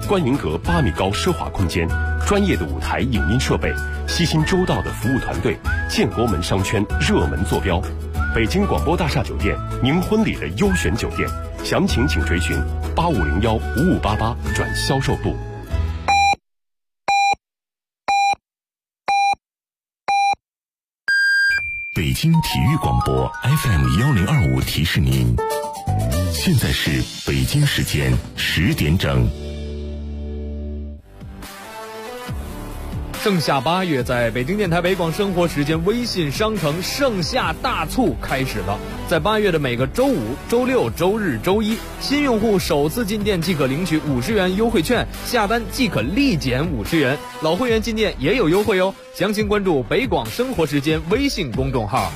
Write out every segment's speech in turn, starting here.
观云阁8米高奢华空间，专业的舞台影音设备，悉心周到的服务团队，建国门商圈热门坐标。北京广播大厦酒店，您婚礼的优选酒店，详情请垂询8501-5588转销售部。北京体育广播 FM1025提示您，现在是北京时间10点整。 盛夏8月，在北京电台北广生活时间微信商城盛夏大促开始了。在8月的每个周5、周6、周日、周一，新用户首次进店即可领取50元优惠券，下单即可立减50元。老会员进店也有优惠哦，详情关注北广生活时间微信公众号。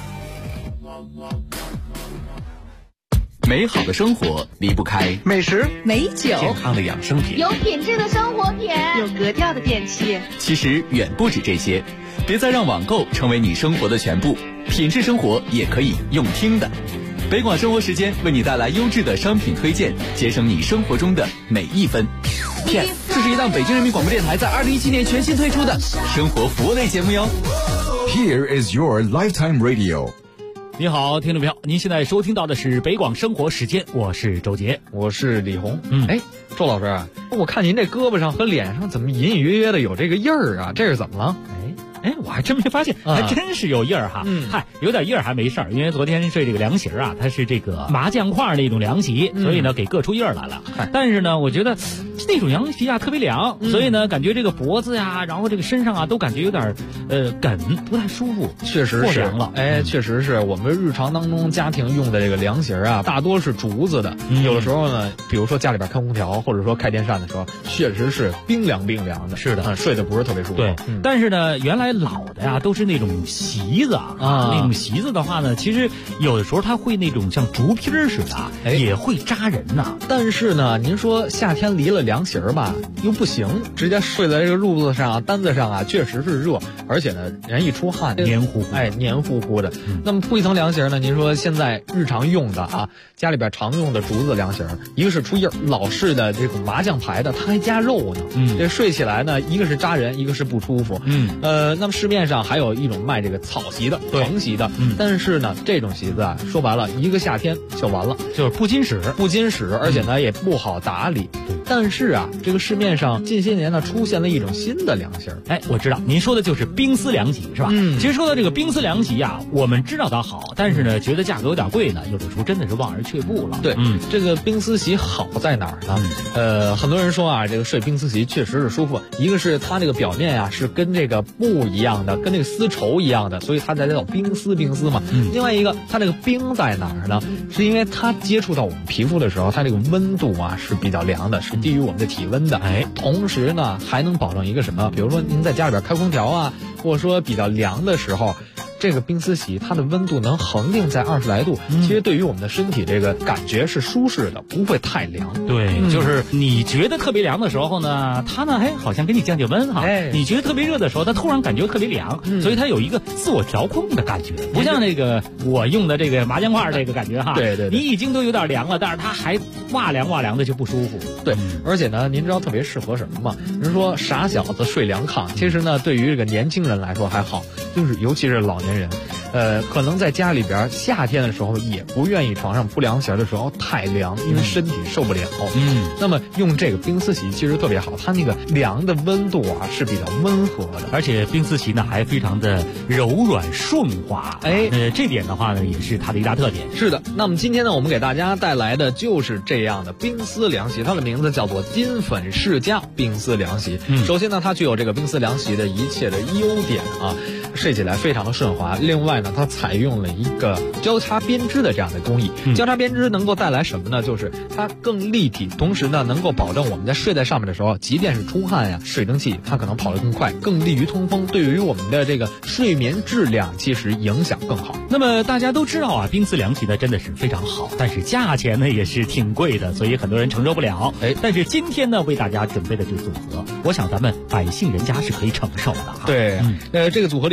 美好的生活离不开美食、 美酒、 健康的养生品， 有品质的生活品， 有格调的电器。 其实远不止这些，别再让网购成为你生活的全部，品质生活也可以用听的。北广生活时间为你带来优质的商品推荐，节省你生活中的每一分。片，这是一档北京人民广播电台在2017年全新推出的生活服务类节目哟。 Here is your lifetime radio。 你好，听众朋友，您现在收听到的是北广生活时间，我是周杰， 我是李红。 哎， 周老师，我看您这胳膊上和脸上怎么隐隐约约的有这个印儿啊？这是怎么了？ 哎，我还真没发现，还真是有印儿哈。嗨，有点印儿还没事儿，因为昨天睡这个凉席啊，它是这个麻将块那种凉席，所以呢给硌出印儿来了。但是呢，我觉得那种凉席啊特别凉，所以呢感觉这个脖子呀，然后这个身上啊都感觉有点梗，不太舒服。 确实是凉了， 确实是我们日常当中家庭用的这个凉席啊，大多是竹子的。有的时候呢，比如说家里边开空调或者说开电扇的时候，确实是冰凉的。 是的， 睡得不是特别舒服。 对，但是呢，原来老的呀都是那种席子啊，那种席子的话呢，其实有的时候它会那种像竹皮似的，也会扎人呐。 但是呢，您说夏天离了凉席吧，又不行，直接睡在这个褥子上、单子上啊，确实是热，而且呢，人一出汗黏糊糊， 黏糊糊的。那么铺一层凉席呢，您说现在日常用的啊，家里边常用的竹子凉席，一个是出印，老式的这种麻将牌的，它还加肉呢。这睡起来呢，一个是扎人，一个是不舒服。那么市面上还有一种卖这个草席的、藤席的，但是呢，这种席子啊，说白了，一个夏天就完了， 就是不经使， 而且呢也不好打理。但是啊，这个市面上近些年呢出现了一种新的凉席。 哎，我知道您说的就是冰丝凉席是吧？其实说到这个冰丝凉席啊，我们知道它好，但是呢觉得价格有点贵呢，有的时候真的是望而却步了。 对，这个冰丝席好在哪儿呢？很多人说啊，这个睡冰丝席确实是舒服，一个是它这个表面啊是跟这个布一样的，跟这个丝绸一样的，所以它才叫冰丝嘛。另外一个，它这个冰在哪儿呢？是因为它接触到我们皮肤的时候，它这个温度啊是比较凉的，是低于我们的体温的。同时呢还能保证一个什么？比如说您在家里边开空调啊，或者说比较凉的时候，这个冰丝席它的温度能恒定在20来度，其实对于我们的身体这个感觉是舒适的，不会太凉。 对，就是你觉得特别凉的时候呢，它呢好像给你降温哈。你觉得特别热的时候，它突然感觉特别凉，所以它有一个自我调控的感觉，不像那个我用的这个麻将块这个感觉哈。对，你已经都有点凉了，但是它还哇凉的就不舒服。 对，而且呢，您知道特别适合什么吗？人说傻小子睡凉炕，其实呢，对于这个年轻人来说还好，就是尤其是老年人，可能在家里边夏天的时候也不愿意床上铺凉席的时候太凉，因为身体受不了。那么用这个冰丝席其实特别好，它那个凉的温度啊是比较温和的， 而且冰丝席呢还非常的柔软顺滑。这点的话呢也是它的一大特点。 是的，那么今天呢我们给大家带来的就是这样的冰丝凉席，它的名字叫做金粉世家冰丝凉席。首先呢，它具有这个冰丝凉席的一切的优点啊，睡起来非常的顺滑。另外呢，它采用了一个交叉编织的这样的工艺。交叉编织能够带来什么呢？就是它更立体，同时呢能够保证我们在睡在上面的时候，即便是出汗呀，水蒸气它可能跑得更快，更利于通风，对于我们的这个睡眠质量其实影响更好。 那么大家都知道啊，冰丝凉席呢真的是非常好，但是价钱呢也是挺贵的，所以很多人承受不了。但是今天呢为大家准备的这个组合，我想咱们百姓人家是可以承受的。 对，这个组合里边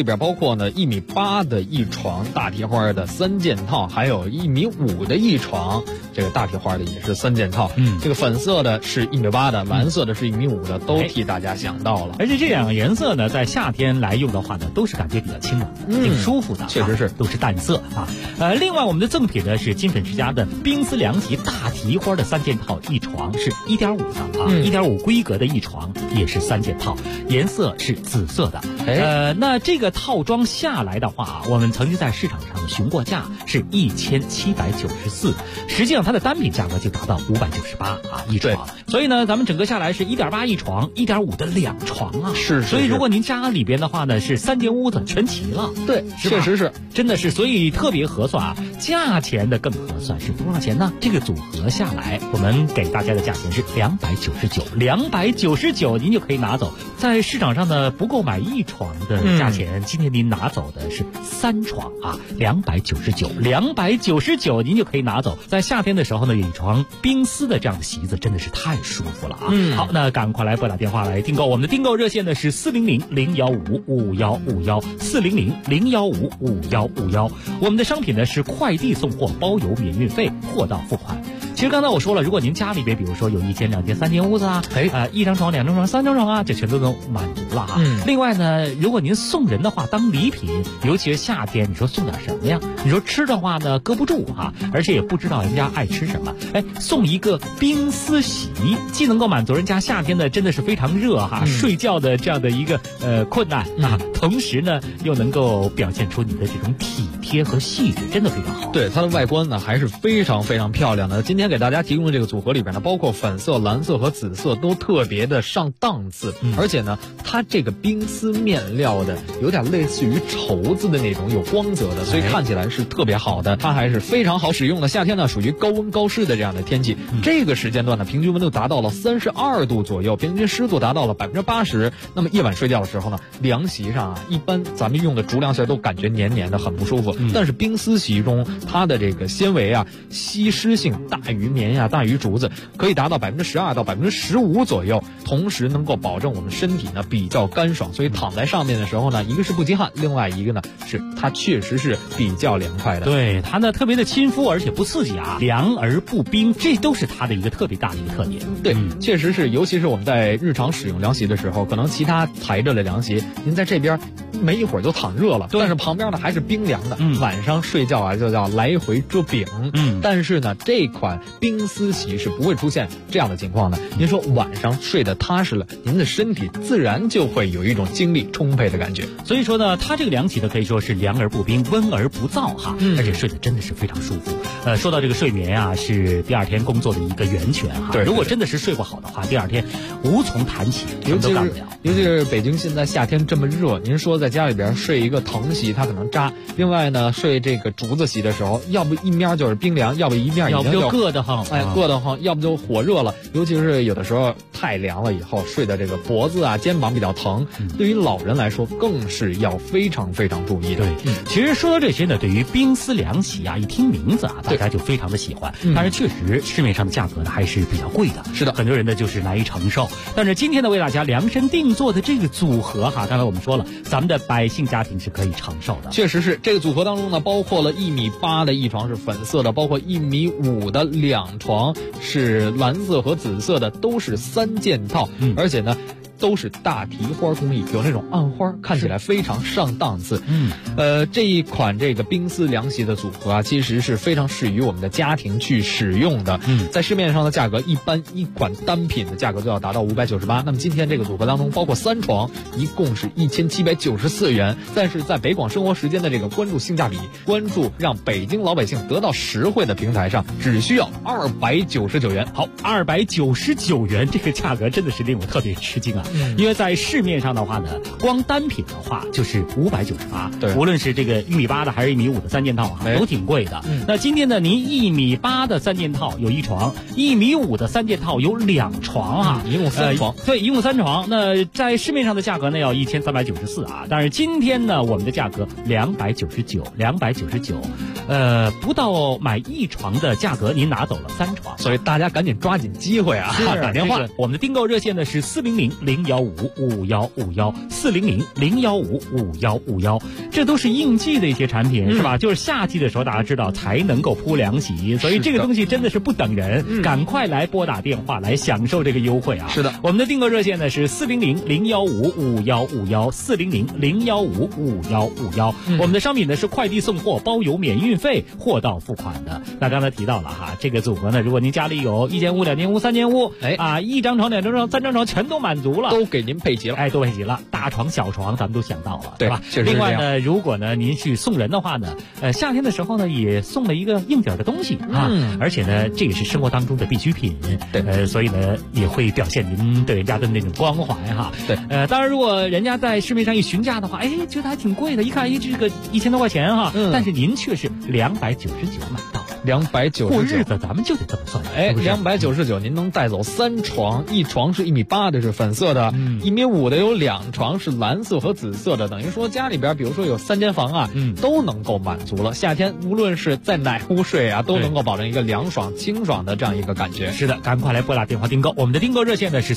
边包括呢1.8米的一床大提花的3件套，还有1.5米的一床这个大提花的也是3件套。这个粉色的是1.8米的，蓝色的是1.5米的，都替大家想到了。 而且这两个颜色呢，在夏天来用的话呢，都是感觉比较清冷的，挺舒服的， 确实是都是淡色啊。另外我们的赠品呢是金粉之家的冰丝凉席大提花的3件套一床，是1.5的啊，1.5规格的一床也是3件套，颜色是紫色的。那这个套装下来的话，我们曾经在市场上询过价是1794，实际上它的单品价格就达到598啊一床。所以呢，咱们整个下来是1.8一床，1.5的2床啊。 是。 所以如果您家里边的话呢，是3间屋子全齐了。 对，确实是， 真的是，所以特别合算啊。价钱的更合算是多少钱呢？这个组合下来，我们给大家的价钱是299，299您就可以拿走。在市场上呢，不够买一床的价钱，今天您拿走的是3床啊，299您就可以拿走。在夏天的时候呢，有一床冰丝的这样的席子真的是太舒服了啊。好，那赶快来拨打电话来订购，我们的订购热线呢是400-015-5151，400-015-5151。我们的商品呢是快递送货，包邮免运费，货到付款。其实刚才我说了，如果您家里边比如说有1间、2间、3间屋子啊，1张床、2张床、3张床啊，这全都能满足了啊。另外呢，如果您送人的话，当礼品，尤其是夏天，你说送点什么呀？你说吃的话呢，搁不住哈，而且也不知道人家爱吃什么。送一个冰丝席，既能够满足人家夏天的真的是非常热哈，睡觉的这样的一个困难啊，同时呢又能够表现出你的这种体贴和细致，真的非常好。 对，它的外观呢还是非常非常漂亮的。今天给大家提供的这个组合里边呢，包括粉色、蓝色和紫色都特别的上档次，而且呢，它这个冰丝面料的有点类似于绸子的那种有光泽的，所以看起来是特别好的。它还是非常好使用的。夏天呢属于高温高湿的这样的天气，这个时间段呢平均温度达到了32度左右，平均湿度达到了80%。那么夜晚睡觉的时候呢，凉席上啊，一般咱们用的竹凉席都感觉黏黏的，很不舒服。但是冰丝席中它的这个纤维啊，吸湿性大于棉呀，大于竹子，可以达到12%到15%左右，同时能够保证我们身体呢比较干爽，所以躺在上面的时候呢，一个是不积汗，另外一个呢是它确实是比较凉快的。 对，它呢特别的亲肤，而且不刺激啊，凉而不冰，这都是它的一个特别大的一个特点。 对，确实是，尤其是我们在日常使用凉席的时候，可能其他材质的凉席，您在这边没一会儿就躺热了，但是旁边呢还是冰凉的，晚上睡觉啊就叫来回遮饼。但是呢，这款冰丝席是不会出现这样的情况的。您说晚上睡得踏实了，您的身体自然就会有一种精力充沛的感觉。 所以说呢，它这个凉席呢可以说是凉而不冰，温而不燥哈，而且睡得真的是非常舒服。说到这个睡眠啊，是第二天工作的一个源泉哈。如果真的是睡不好的话，第二天无从谈起，什么都干不了。 尤其是北京现在夏天这么热，您说在家里边睡一个藤席，它可能扎；另外呢，睡这个竹子席的时候，要不一面就是冰凉，要不一面要不就硌得慌， 硌得慌，要不就火热了。尤其是有的时候太凉了以后，睡的这个脖子啊、肩膀比较疼，对于老人来说更是要非常非常注意的。 对，其实说到这些呢，对于冰丝凉席啊，一听名字啊，大家就非常的喜欢。但是确实市面上的价格呢还是比较贵的， 是的， 很多人呢就是难以承受。但是今天呢，为大家量身定做的这个组合哈，刚才我们说了，咱们的百姓家庭是可以承受的。 确实是，这个组合当中呢，包括了1.8米的一床是粉色的，包括1.5米的2床是蓝色和紫色的，都是3件套，而且呢都是大提花工艺，有那种暗花，看起来非常上档次。这一款这个冰丝凉席的组合啊，其实是非常适于我们的家庭去使用的。在市面上的价格，一般一款单品的价格就要达到598。那么今天这个组合当中，包括3床，一共是1794元。但是在北广生活时间的这个关注性价比、关注让北京老百姓得到实惠的平台上，只需要299元。 好，299元这个价格真的是令我特别吃惊啊！因为在市面上的话呢，光单品的话就是598， 对， 无论是这个1.8米的还是1.5米的3件套啊，都挺贵的。那今天呢，您1.8米的3件套有1床，1.5米的3件套有2床啊， 一共3床。 对，一共3床。那在市面上的价格呢要1394啊，但是今天呢，我们的价格299，不到买1床的价格，您拿走了3床， 所以大家赶紧抓紧机会啊，打电话。 我们的订购热线呢是400 ，400-015-5151，400-015-5151，这都是应季的一些产品，是吧？就是夏季的时候，大家知道才能够铺凉席，所以这个东西真的是不等人，赶快来拨打电话来享受这个优惠啊！ 是的， 我们的订购热线呢是400-015-5151，400-015-5151，我们的商品呢是快递送货，包邮免运费，货到付款的。那刚才提到了哈，这个组合呢，如果您家里有1间屋、2间屋、3间屋，一张床、2张床、3张床全都满足了， 都给您配齐了， 都配齐了，大床、小床咱们都想到了， 对吧？ 另外呢，如果呢您去送人的话呢，夏天的时候呢也送了一个应景的东西啊，而且呢这也是生活当中的必需品， 对， 所以呢也会表现您对人家的那种关怀哈。 对， 当然如果人家在市面上一询价的话，觉得还挺贵的，一看这个1000多块钱哈，但是您却是299买到。 299， 过日子咱们就得这么算 ，299您能带走3床，一床是1.8米的，是粉色的，1.5米的有2床是蓝色和紫色的，等于说家里边比如说有3间房啊，都能够满足了。夏天无论是在哪屋睡啊，都能够保证一个凉爽清爽的这样一个感觉。 是的，赶快来拨打电话订购，我们的订购热线呢是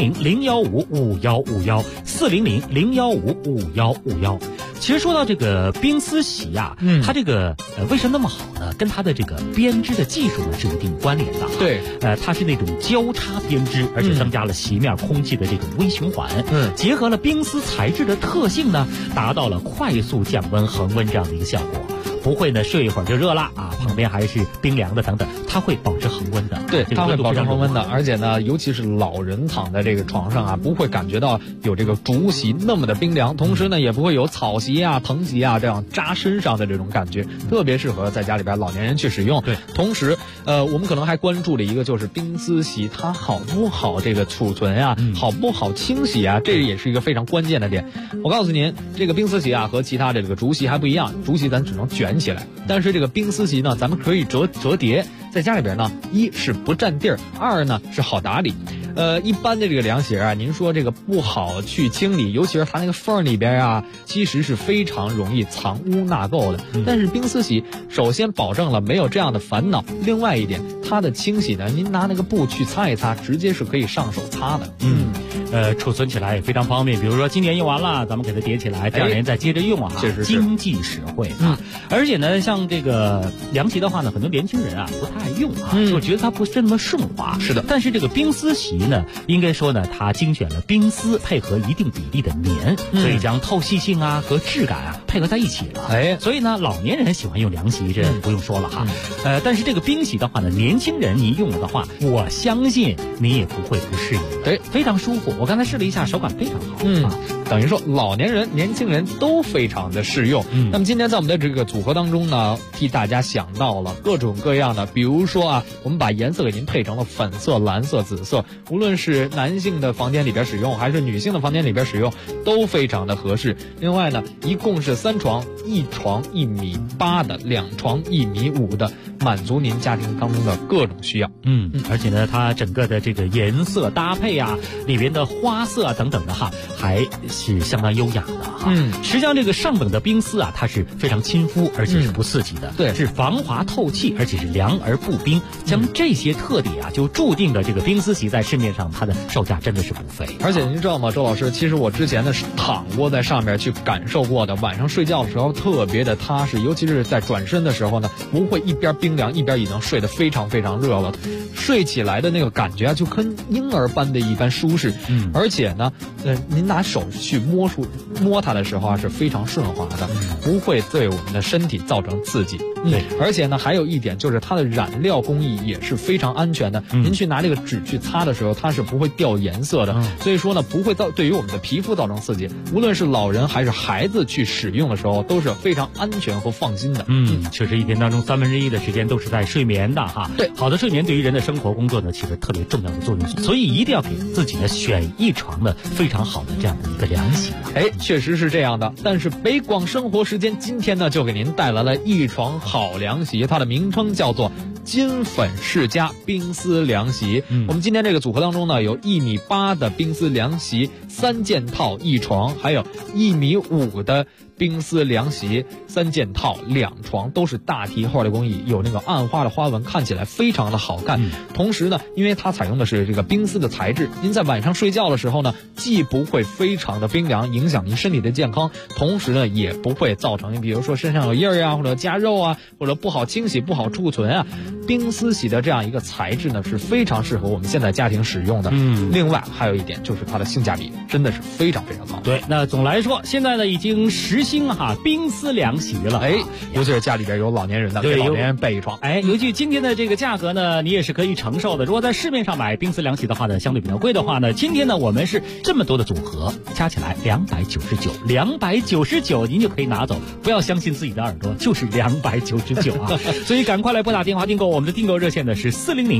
400-015-5151，400-015-5151。其实说到这个冰丝席啊，它这个为什么那么好呢？跟它的这个编织的技术呢是有一定关联的。 对， 它是那种交叉编织，而且增加了席面空气的这种微循环，结合了冰丝材质的特性呢，达到了快速降温恒温这样的一个效果。不会呢睡一会儿就热了啊，旁边还是冰凉的等等，它会保持恒温的。 对，它会保持恒温的，而且呢，尤其是老人躺在这个床上啊，不会感觉到有这个竹席那么的冰凉，同时呢，也不会有草席啊、藤席啊这样扎身上的这种感觉，特别适合在家里边老年人去使用。 对， 同时，我们可能还关注了一个就是冰丝席它好不好这个储存啊，好不好清洗啊，这也是一个非常关键的点。我告诉您，这个冰丝席啊和其他的这个竹席还不一样，竹席咱只能卷起来，但是这个冰丝席呢，咱们可以折叠，在家里边呢，一是不占地儿，二呢是好打理。一般的这个凉席啊，您说这个不好去清理，尤其是它那个缝里边啊，其实是非常容易藏污纳垢的。但是冰丝席首先保证了没有这样的烦恼，另外一点，它的清洗呢，您拿那个布去擦一擦，直接是可以上手擦的。 储存起来也非常方便，比如说今年用完了，咱们给它叠起来，第2年再接着用啊， 是经济实惠啊。而且呢，像这个凉席的话呢，很多年轻人啊不太爱用啊，就觉得它不是那么顺滑。 是的， 但是这个冰丝席呢，应该说呢，它精选了冰丝配合一定比例的棉，所以将透气性啊和质感啊配合在一起了。所以呢，老年人喜欢用凉席，这不用说了哈。但是这个冰席的话呢，年轻人您用了的话，我相信你也不会不适应。 对， 非常舒服。我刚才试了一下，手感非常好。 等于说老年人、年轻人都非常的适用。那么今天在我们的这个组合当中呢，替大家想到了各种各样的，比如说啊，我们把颜色给您配成了粉色、蓝色、紫色，无论是男性的房间里边使用，还是女性的房间里边使用，都非常的合适。另外呢，一共是3床，一床1.8米的，2床1.5米的，满足您家庭当中的各种需要。 而且呢，它整个的这个颜色搭配啊，里边的花色啊等等的哈，还是相当优雅的哈。实际上这个上等的冰丝啊，它是非常亲肤，而且是不刺激的， 对， 是防滑透气，而且是凉而不冰。将这些特点啊，就注定了这个冰丝席在市面上它的售价真的是不菲。 而且您知道吗，周老师，其实我之前呢是躺过在上面去感受过的，晚上睡觉的时候特别的踏实，尤其是在转身的时候呢，不会一边冰凉一边已经睡得非常非常热了，睡起来的那个感觉啊，就跟婴儿般的一般舒适。而且呢，您拿手去摸它的时候啊，是非常顺滑的，不会对我们的身体造成刺激。 对， 而且呢，还有一点就是它的染料工艺也是非常安全的。您去拿这个纸去擦的时候，它是不会掉颜色的。所以说呢，不会对于我们的皮肤造成刺激。无论是老人还是孩子去使用的时候，都是非常安全和放心的。 确实一天当中1/3的时间都是在睡眠的哈。 对， 好的睡眠对于人的生活工作呢，其实特别重要的作用，所以一定要给自己呢选一床的非常好的这样的一个凉席。 确实是这样的。但是北广生活时间今天呢，就给您带来了一床好凉席，它的名称叫做金粉世家冰丝凉席。我们今天这个组合当中呢，有1.8米的冰丝凉席3件套1床，还有1.5米的冰丝凉席3件套2床，都是大提花的工艺，有那个暗花的花纹，看起来非常的好看。同时呢，因为它采用的是这个冰丝的材质，您在晚上睡觉的时候呢，既不会非常的冰凉，影响您身体的健康，同时呢，也不会造成比如说身上有印儿啊，或者夹肉啊，或者不好清洗、不好储存啊。冰丝洗的这样一个材质呢，是非常适合我们现在家庭使用的。另外还有一点就是它的性价比真的是非常非常高。 对，那总来说，现在呢已经实行冰丝凉席了。 尤其是家里边有老年人的，给老年人备一床。 尤其今天的这个价格呢，你也是可以承受的。如果在市面上买冰丝凉席的话呢，相对比较贵的话呢，今天呢我们是这么多的组合，加起来299，您就可以拿走。不要相信自己的耳朵，就是299啊！所以赶快来拨打电话订购，我们的订购热线呢是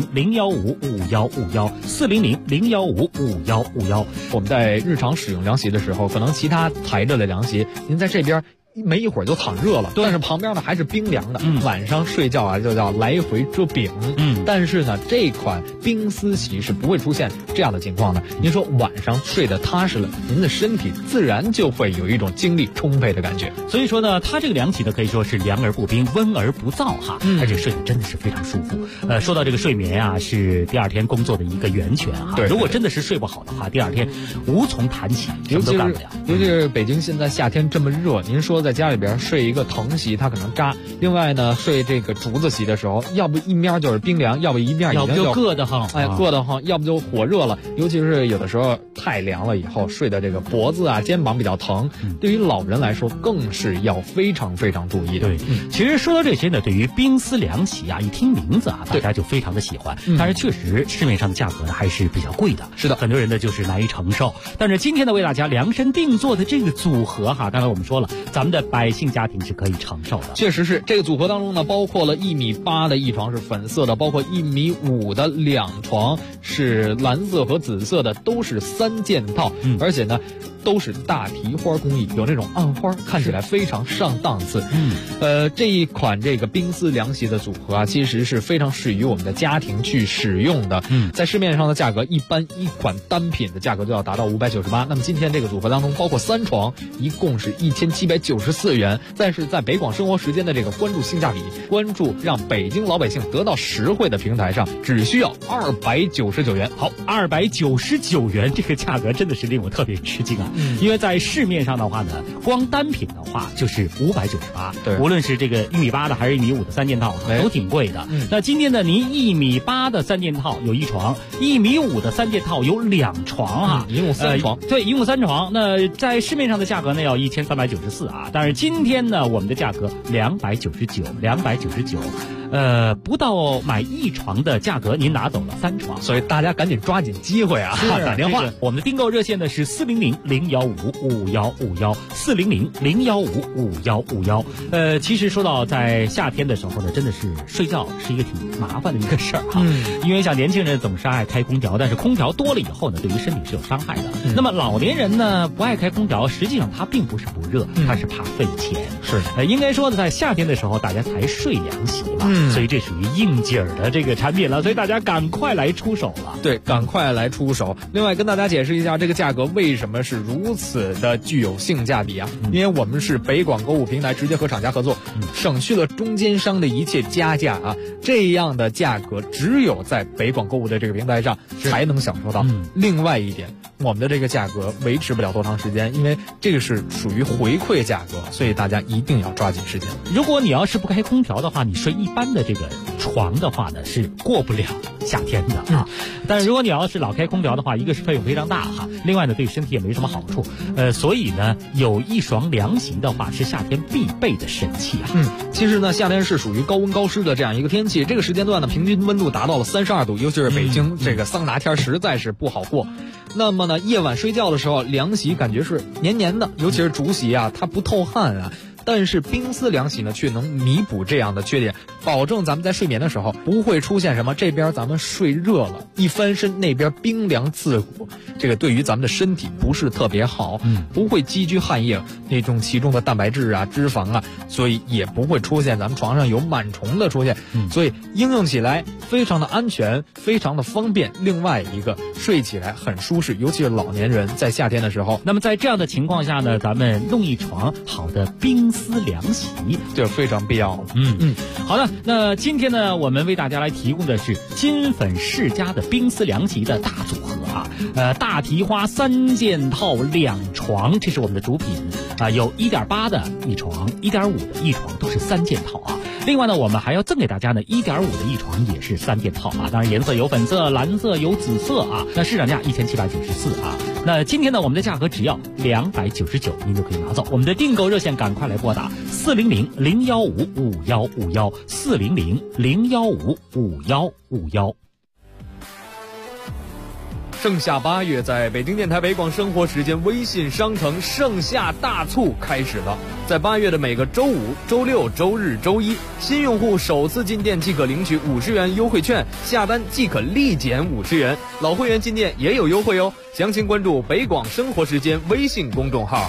400-015-5151，400-015-5151。 我们在日常使用凉席的时候，可能其他材质的凉席，您在这边没一会儿就躺热了，但是旁边呢还是冰凉的。晚上睡觉啊就叫来回遮饼。但是呢这款冰丝席是不会出现这样的情况的。您说晚上睡得踏实了，您的身体自然就会有一种精力充沛的感觉。 所以说呢，它这个凉席呢可以说是凉而不冰，温而不燥而且睡得真的是非常舒服。说到这个睡眠啊，是第二天工作的一个源泉对， 如果真的是睡不好的话，第二天无从谈起，什么都干不了。 尤其是北京现在夏天这么热，您说在家里边睡一个藤席它可能扎，另外呢睡这个竹子席的时候，要不一面就是冰凉，要不一面要不就硌得慌， 硌得慌，要不就火热了。尤其是有的时候太凉了以后，睡的这个脖子啊肩膀比较疼，对于老人来说更是要非常非常注意的。 对，其实说到这些呢，对于冰丝凉席啊，一听名字啊大家就非常的喜欢，但是确实市面上的价格呢还是比较贵的。 是的， 很多人呢就是难以承受。但是今天呢为大家量身定做的这个组合刚才我们说了，咱们的百姓家庭是可以承受的。 确实是，这个组合当中呢，包括了1.8米的一床是粉色的，包括1.5米的2床是蓝色和紫色的，都是3件套，而且呢都是大提花工艺，有那种暗花，看起来非常上档次。这一款这个冰丝凉席的组合啊，其实是非常适于我们的家庭去使用的。在市面上的价格，一般一款单品的价格就要达到598。那么今天这个组合当中，包括3床，一共是1794元。但是在北广生活时间的这个关注性价比、关注让北京老百姓得到实惠的平台上，只需要299元。 好，299元这个价格真的是令我特别吃惊啊！因为在市面上的话呢，光单品的话就是598， 对， 无论是这个1.8米的还是1.5米的3件套都挺贵的。那今天呢，您1.8米的3件套有1床，1.5米的3件套有2床一共3床。 对，一共3床。那在市面上的价格呢要1394但是今天呢我们的价格299，不到买1床的价格，您拿走了3床， 所以大家赶紧抓紧机会啊，打电话。 我们的订购热线呢是400-015-5151，400-015-5151。其实说到在夏天的时候呢，真的是睡觉是一个挺麻烦的一个事儿因为像年轻人总是爱开空调，但是空调多了以后呢，对于身体是有伤害的。那么老年人呢不爱开空调，实际上他并不是不热，他是怕费钱。 是应该说呢，在夏天的时候大家才睡凉席嘛，所以这属于应景的这个产品了，所以大家赶快来出手了。 对，赶快来出手。另外跟大家解释一下，这个价格为什么是如此的具有性价比啊？因为我们是北广购物平台直接和厂家合作，省去了中间商的一切加价啊，这样的价格只有在北广购物的这个平台上才能享受到。另外一点，我们的这个价格维持不了多长时间，因为这个是属于回馈价格，所以大家一定要抓紧时间。 如果你要是不开空调的话，你睡一般的这个床的话呢，是过不了夏天的但是如果你要是老开空调的话，一个是费用非常大另外呢对身体也没什么好处。所以呢有一床凉席的话是夏天必备的神器其实呢夏天是属于高温高湿的这样一个天气，这个时间段呢平均温度达到了32度，尤其是北京这个桑拿天实在是不好过。那么呢夜晚睡觉的时候，凉席感觉是黏黏的，尤其是竹席啊，它不透汗但是冰丝凉席呢，却能弥补这样的缺点，保证咱们在睡眠的时候不会出现什么这边咱们睡热了，一翻身那边冰凉刺骨，这个对于咱们的身体不是特别好，不会积聚汗液那种其中的蛋白质啊、脂肪啊，所以也不会出现咱们床上有螨虫的出现，所以应用起来非常的安全，非常的方便。另外一个，睡起来很舒适，尤其是老年人在夏天的时候。 那么在这样的情况下呢，咱们弄一床好的冰丝凉席， 这非常必要。 好的，那今天呢，我们为大家来提供的是金粉世家的冰丝凉席的大组合啊，大提花3件套2床，这是我们的主品啊，有1.8的一床，1.5的一床，都是3件套啊。另外呢，我们还要赠给大家呢1.5的一床，也是3件套啊。当然颜色有粉色、蓝色、有紫色啊。那市场价1794啊。那今天呢，我们的价格只要299，您就可以拿走。我们的订购热线赶快来拨打400-015-5151，400-015-5151。 盛夏8月，在北京电台北广生活时间微信商城盛夏大促开始了。在8月的每个周5、周6、周日、周一，新用户首次进店即可领取50元优惠券，下单即可立减50元。老会员进店也有优惠哦，详情关注北广生活时间微信公众号。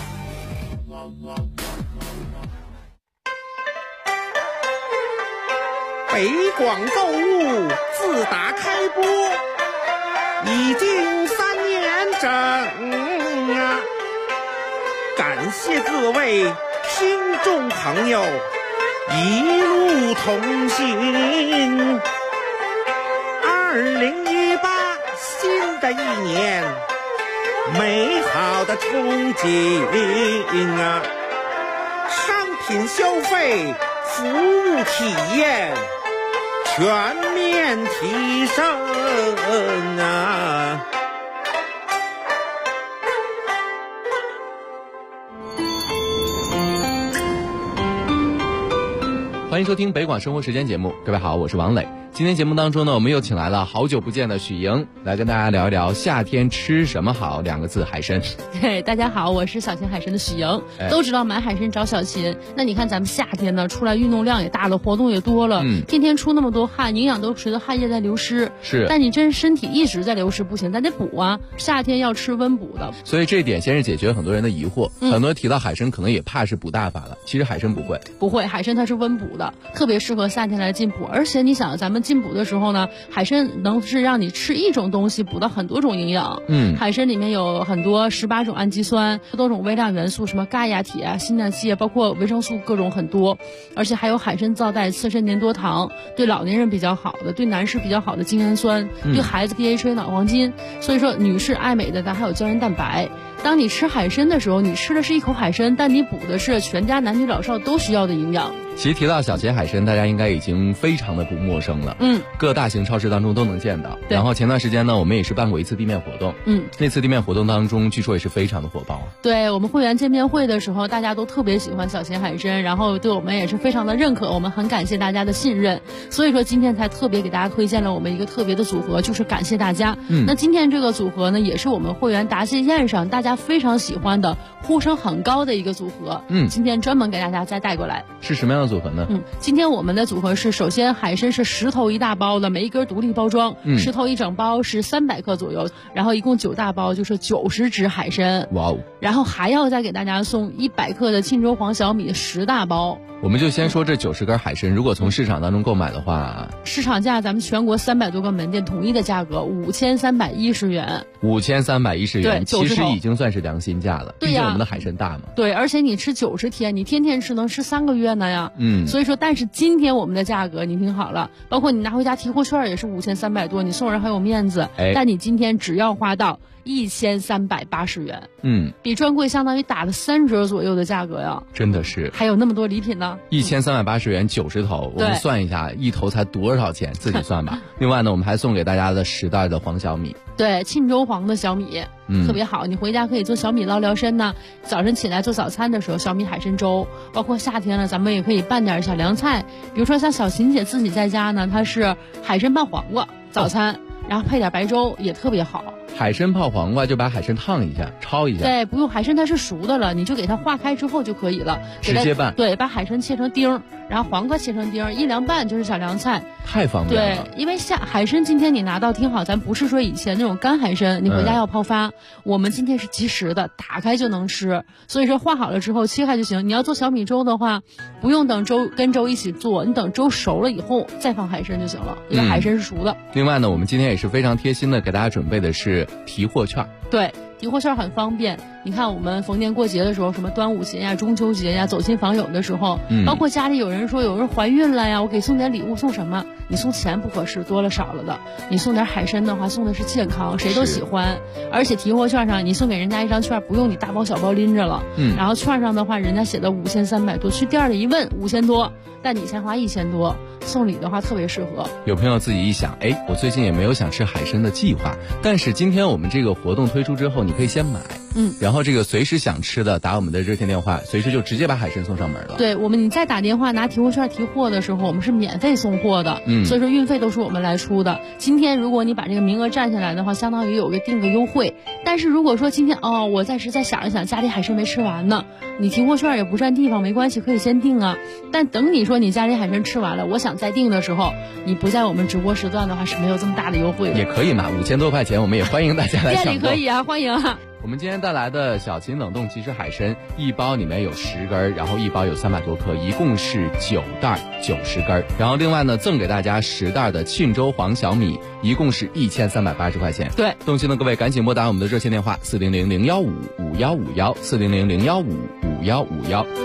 北广购物自打开播已经3年整啊！感谢各位听众朋友一路同行。2018新的一年，美好的憧憬啊！商品消费、服务体验全面提升啊！ 欢迎收听北广生活时间节目，各位好，我是王磊。今天节目当中呢，我们又请来了好久不见的许莹，来跟大家聊一聊夏天吃什么好2个字，海参。 对，大家好，我是小秦海参的许莹。都知道买海参找小秦，那你看咱们夏天呢，出来运动量也大了，活动也多了，天天出那么多汗，营养都随着汗液在流失。 是， 但你真身体一直在流失不行，咱得补啊。夏天要吃温补的， 所以这一点先是解决很多人的疑惑。很多人提到海参，可能也怕是补大发了，其实海参不会， 海参它是温补的，特别适合夏天来进补。而且你想，咱们进补的时候呢，海参能是让你吃一种东西补到很多种营养。海参里面有很多18种氨基酸，多种微量元素，什么钙呀、铁啊、锌啊、硒啊，包括维生素各种很多。而且还有海参皂带刺身粘多糖，对老年人比较好的，对男士比较好的精氨酸，对孩子 DHA 脑黄金。所以说女士爱美的，咱还有胶原蛋白。当你吃海参的时候，你吃的是一口海参，但你补的是全家男女老少都需要的营养。 其实提到小秦海参，大家应该已经非常的不陌生了。各大型超市当中都能见到。然后前段时间呢，我们也是办过一次地面活动。那次地面活动当中，据说也是非常的火爆啊。 对，我们会员见面会的时候，大家都特别喜欢小秦海参，然后对我们也是非常的认可，我们很感谢大家的信任。所以说今天才特别给大家推荐了我们一个特别的组合，就是感谢大家。那今天这个组合呢，也是我们会员答谢宴上大家非常喜欢的、呼声很高的一个组合。今天专门给大家再带过来。 是什么样的组合呢？ 今天我们的组合是，首先海参是10头1大包的，每一根独立包装，10头1整包是300克左右，然后一共9大包就是90只海参。哇哦！然后还要再给大家送100克的沁州黄小米10大包。 我们就先说这90根海参，如果从市场当中购买的话， 市场价咱们全国300多个门店统一的价格5310元。 5310元， 对， 其实已经算是良心价了。 对呀， 毕竟我们的海参大嘛。 对，而且你吃90天，你天天吃能吃3个月呢呀。所以说，但是今天我们的价格你听好了，包括你拿回家提货券也是5300多，你送人还有面子。但你今天只要花到1380元，比专柜相当于打了3折左右的价格呀， 真的是， 还有那么多礼品呢。 1380元90头，我们算一下，一头才多少钱，自己算吧。另外呢，我们还送给大家的10袋的黄小米， 对，沁州黄的小米，特别好，你回家可以做小米捞聊参呢。早晨起来做早餐的时候，小米海参粥，包括夏天了，咱们也可以拌点小凉菜，比如说像小秦姐自己在家呢，她是海参拌黄瓜早餐。然后配点白粥也特别好。 海参泡黄瓜就把海参烫一下，焯一下。 对，不用，海参它是熟的了，你就给它化开之后就可以了。 直接拌。 对，把海参切成丁儿，然后黄瓜切成丁儿，一凉拌就是小凉菜。 太方便了。 对，因为海参今天你拿到听好，咱不是说以前那种干海参，你回家要泡发，我们今天是即食的，打开就能吃。所以说化好了之后切开就行。你要做小米粥的话，不用等粥跟粥一起做，你等粥熟了以后再放海参就行了，因为海参是熟的。 另外呢，我们今天也是非常贴心的给大家准备的是提货券。 对，提货券很方便。你看我们逢年过节的时候，什么端午节呀、中秋节呀，走亲访友的时候，包括家里有人说有人怀孕了呀，我给送点礼物，送什么？你送钱不合适，多了少了的。你送点海参的话，送的是健康，谁都喜欢。而且提货券上，你送给人家一张券，不用你大包小包拎着了。然后券上的话，人家写的5300多，去店里一问5000多，但你才花1000多，送礼的话特别适合。 有朋友自己一想，哎，我最近也没有想吃海参的计划，但是今天我们这个活动推出之后，你可以先买。然后这个随时想吃的打我们的热线电话，随时就直接把海参送上门了。 对，你再打电话拿提货券提货的时候，我们是免费送货的。所以说运费都是我们来出的。今天如果你把这个名额占下来的话，相当于有个定个优惠。但是如果说今天我暂时再想一想，家里海参没吃完呢，你提货券也不占地方，没关系，可以先定啊。但等你说你家里海参吃完了，我想再定的时候，你不在我们直播时段的话是没有这么大的优惠的。 也可以嘛，5000多块钱，我们也欢迎大家来抢购。 店里可以啊，欢迎啊。 我们今天带来的小秦冷冻即食海参，一包里面有10根，然后一包有300多克，一共是9袋90根。然后另外呢，赠给大家10袋的沁州黄小米，一共是1380块钱。 对， 动心的各位赶紧拨打我们的热线电话400-015-5151，400-015-5151。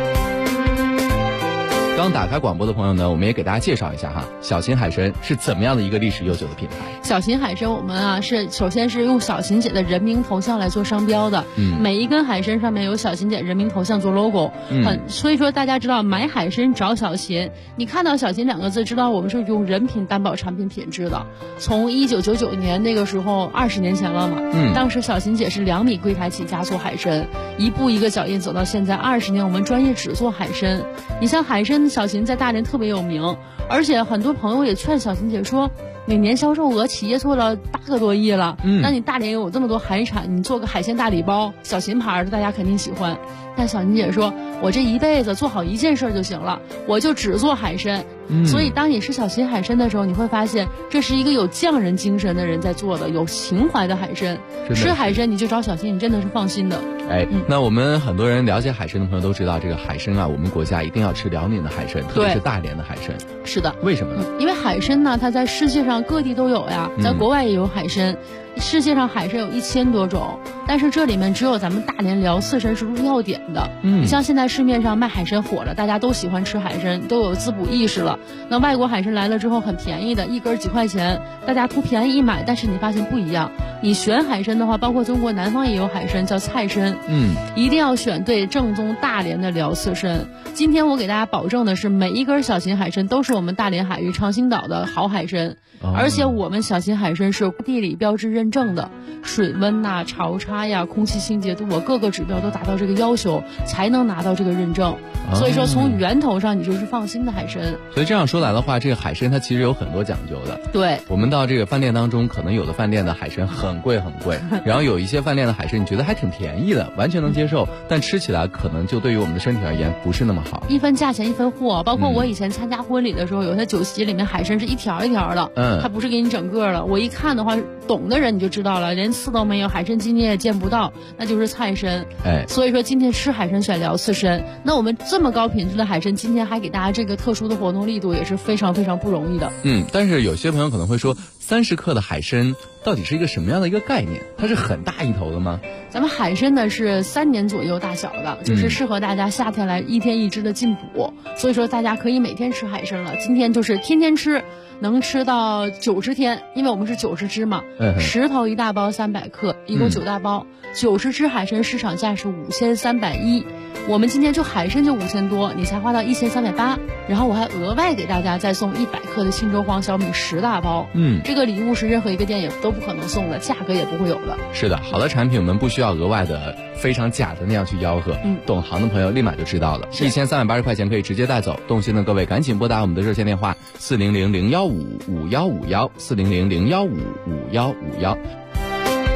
刚打开广播的朋友呢，我们也给大家介绍一下哈，小秦海参是怎么样的一个历史悠久的品牌。 小秦海参我们首先是用小秦姐的人名头像来做商标的，每一根海参上面有小秦姐人名头像做 logo，所以说大家知道买海参找小秦，你看到小秦2个字知道我们是用人品担保产品品质的。从1999年那个时候20年前了嘛，当时小秦姐是2米柜台起家做海参，一步一个脚印走到现在20年，我们专业只做海参。你像海参小秦在大连特别有名，而且很多朋友也劝小秦姐说，每年销售额企业做了8个多亿了，那你大连有这么多海产，你做个海鲜大礼包，小秦牌的大家肯定喜欢。但小秦姐说，我这一辈子做好一件事就行了，我就只做海参。所以当你吃小秦海参的时候，你会发现这是一个有匠人精神的人在做的，有情怀的海参。吃海参你就找小秦，你真的是放心的。 那我们很多人了解海参的朋友都知道，这个海参我们国家一定要吃辽宁的海参，特别是大连的海参。 是的。 为什么呢？ 因为海参呢，它在世界上各地都有呀，在国外也有海参。世界上海参有1000多种，但是这里面只有咱们大连辽刺参是入药典的。你像现在市面上卖海参火了，大家都喜欢吃海参，都有滋补意识了。那外国海参来了之后很便宜的，一根几块钱，大家图便宜一买，但是你发现不一样。你选海参的话，包括中国南方也有海参叫菜参，一定要选对正宗大连的辽刺参。今天我给大家保证的是，每一根小秦海参都是我们大连海域长兴岛的好海参。而且我们小秦海参是地理标志认证的，水温潮差呀、空气清洁度各个指标都达到这个要求，才能拿到这个认证。所以说从源头上你就是放心的海参。 所以这样说来的话，这个海参它其实有很多讲究的。 对， 我们到这个饭店当中，可能有的饭店的海参很贵很贵，然后有一些饭店的海参你觉得还挺便宜的，完全能接受，但吃起来可能就对于我们的身体而言不是那么好。 一分价钱一分货，包括我以前参加婚礼的时候，有些酒席里面海参是一条一条的，它不是给你整个的。我一看的话，懂的人你就知道了，连刺都没有，海参筋你也见不到，那就是菜参。所以说今天吃海参选辽刺参，那我们这么高品质的海参，今天还给大家这个特殊的活动力度，也是非常非常不容易的。 但是有些朋友可能会说，30克的海参到底是一个什么样的一个概念？它是很大一头的吗？ 咱们海参呢是3年左右大小的，就是适合大家夏天来1天1只的进补，所以说大家可以每天吃海参了。今天就是天天吃，能吃到90天，因为我们是90只嘛，10头1大包300克，一共9大包，90只海参市场价是5310，我们今天就海参就5000多，你才花到1380，然后我还额外给大家再送100克的沁州黄小米10大包，这个礼物是任何一个店也都不可能送的，价格也不会有的。 是的，好的产品我们不需要额外的非常假的那样去吆喝，懂行的朋友立马就知道了，1380块钱可以直接带走。动心的各位赶紧拨打我们的热线电话400-015-5151，400-015-5151。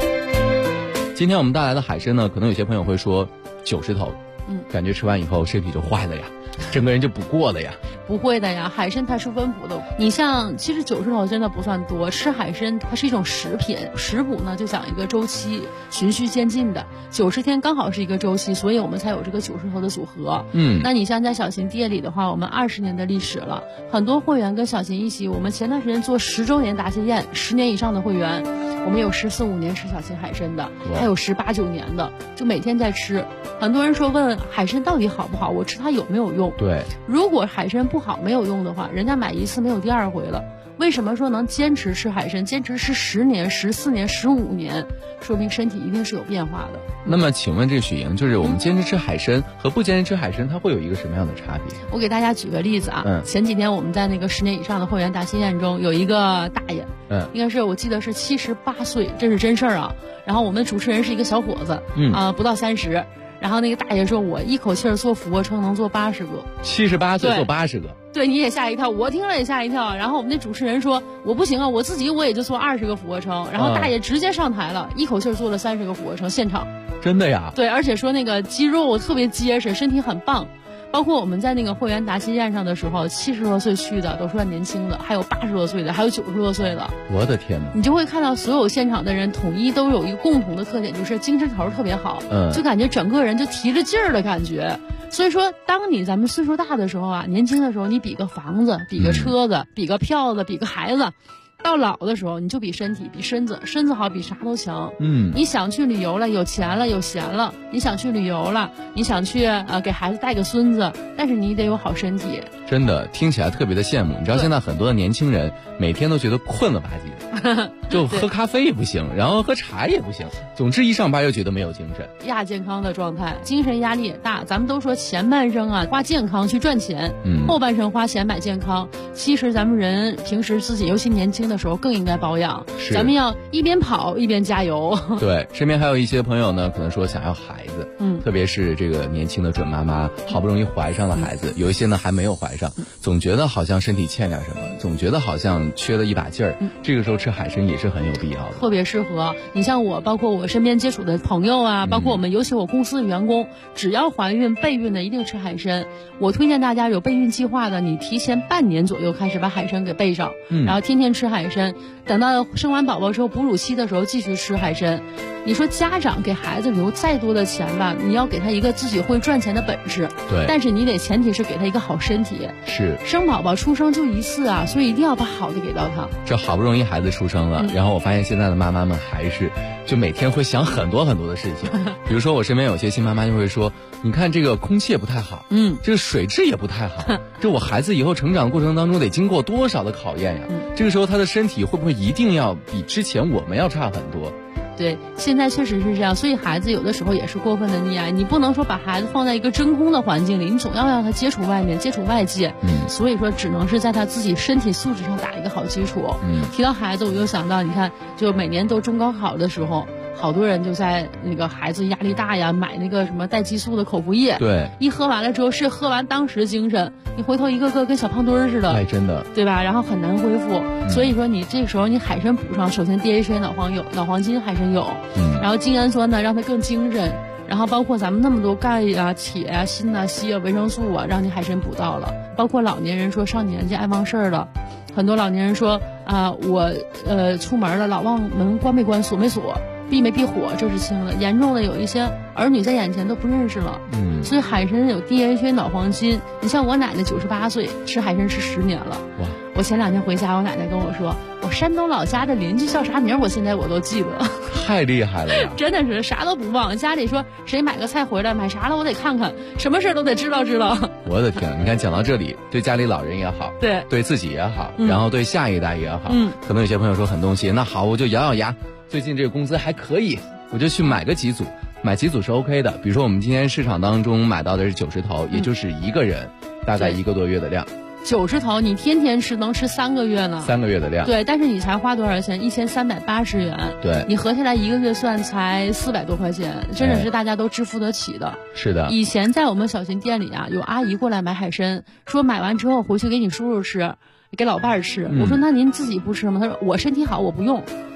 今天我们带来的海参呢，可能有些朋友会说90头，感觉吃完以后身体就坏了呀，整个人就不过了呀。 不会的呀，海参它是温补的。你像其实90头真的不算多，吃海参它是一种食品，食补呢就讲一个周期，循序渐进的，90天刚好是一个周期，所以我们才有这个90头的组合。那你像在小琴店里的话，我们20年的历史了，很多会员跟小琴一起，我们前段时间做10周年答谢宴，10年以上的会员，我们有14、15年吃小琴海参的，还有18、19年的，就每天在吃。很多人说问海参到底好不好，我吃它有没有用？ 对， 如果海参不好没有用的话，人家买一次没有第二回了。为什么说能坚持吃海参，坚持吃10年、14年、15年，说明身体一定是有变化的。 那么请问这许莹，就是我们坚持吃海参和不坚持吃海参，它会有一个什么样的差别？ 我给大家举个例子啊，前几天我们在那个10年以上的会员答谢宴中，有一个大爷，应该是我记得是78岁，这是真事儿啊。然后我们主持人是一个小伙子，不到30。然后那个大爷说，我一口气儿做俯卧撑能做80个 ，78岁做80个， 对，你也吓一跳，我听了也吓一跳。然后我们那主持人说，我不行啊，我自己我也就做20个俯卧撑。然后大爷直接上台了，一口气儿做了30个俯卧撑，现场。 真的呀？ 对，而且说那个肌肉特别结实，身体很棒。包括我们在那个会员答谢宴上的时候，70多岁去的都算年轻的，还有80多岁的，还有90多岁的。 我的天哪！ 你就会看到所有现场的人统一都有一个共同的特点，就是精神头特别好，就感觉整个人就提着劲儿的感觉。所以说，当咱们岁数大的时候啊，年轻的时候你比个房子，比个车子，比个票子，比个孩子。到老的时候，你就比身体，比身子好，比啥都强。你想去旅游了，有钱了，有闲了，你想去旅游了，你想去给孩子带个孙子，但是你得有好身体。 真的听起来特别的羡慕。你知道现在很多的年轻人每天都觉得困了吧唧的，就喝咖啡也不行，然后喝茶也不行，总之一上班又觉得没有精神， 亚健康的状态，精神压力也大。咱们都说前半生啊花健康去赚钱，后半生花钱买健康。其实咱们人平时自己尤其年轻的时候更应该保养，咱们要一边跑一边加油。 对，身边还有一些朋友呢，可能说想要孩子，特别是这个年轻的准妈妈，好不容易怀上了孩子，有一些呢还没有怀上，总觉得好像身体欠点什么，总觉得好像缺了一把劲儿。这个时候吃海参也是很有必要的， 特别适合。你像我，包括我身边接触的朋友啊，包括我们尤其我公司的员工，只要怀孕备孕的一定吃海参。我推荐大家有备孕计划的，你提前半年左右开始把海参给备上，然后天天吃海参，等到生完宝宝之后哺乳期的时候继续吃海参。你说家长给孩子留再多的钱吧，你要给他一个自己会赚钱的本事， 对， 但是你得前提是给他一个好身体。 是， 生宝宝出生就一次啊，所以一定要把好的给到他。 这好不容易孩子出生了，然后我发现现在的妈妈们还是就每天会想很多很多的事情，比如说我身边有些新妈妈就会说，你看这个空气也不太好，这个水质也不太好，这我孩子以后成长过程当中得经过多少的考验呀？这个时候他的身体会不会一定要比之前我们要差很多？ 对，现在确实是这样，所以孩子有的时候也是过分的溺爱。你不能说把孩子放在一个真空的环境里，你总要让他接触外面，接触外界。所以说只能是在他自己身体素质上打一个好基础。提到孩子，我就想到，你看，就每年都中高考的时候，好多人就在那个孩子压力大呀，买那个什么带激素的口服液。 对， 一喝完了之后是喝完当时精神，你回头一个个跟小胖墩儿似的。 哎，真的， 对吧？然后很难恢复。所以说你这个时候你海参补上，首先 DHA 脑黄金海参有，然后精氨酸呢让它更精神，然后包括咱们那么多钙啊、铁啊、锌啊、硒啊、维生素啊，让你海参补到了。包括老年人说上年纪爱忘事儿了，很多老年人说我出门了老忘门关没关锁没锁。避没避火，这是轻的；严重的有一些儿女在眼前都不认识了。所以海参有 DHA 脑黄金。你像我奶奶98岁，吃海参吃10年了。哇！我前2天回家，我奶奶跟我说，我山东老家的邻居叫啥名，我现在我都记得。 太厉害了呀！ 真的是啥都不忘。家里说谁买个菜回来，买啥了我得看看，什么事都得知道。 我的天，你看讲到这里，对家里老人也好，对自己也好，然后对下一代也好，可能有些朋友说很动心，那好，我就咬咬牙。最近这个工资还可以，我就去买个几组，买几组是 OK 的。比如说我们今天市场当中买到的是90头，也就是一个人大概1个多月的量。 90头你天天吃能吃3个月呢。 3个月的量。 对，但是你才花多少钱？1380元。 对， 你合下来1个月算才400多块钱，真的是大家都支付得起的。 是的。 以前在我们小琴店里啊，有阿姨过来买海参，说买完之后回去给你叔叔吃，给老伴儿吃。我说那您自己不吃吗？他说我身体好，我不用。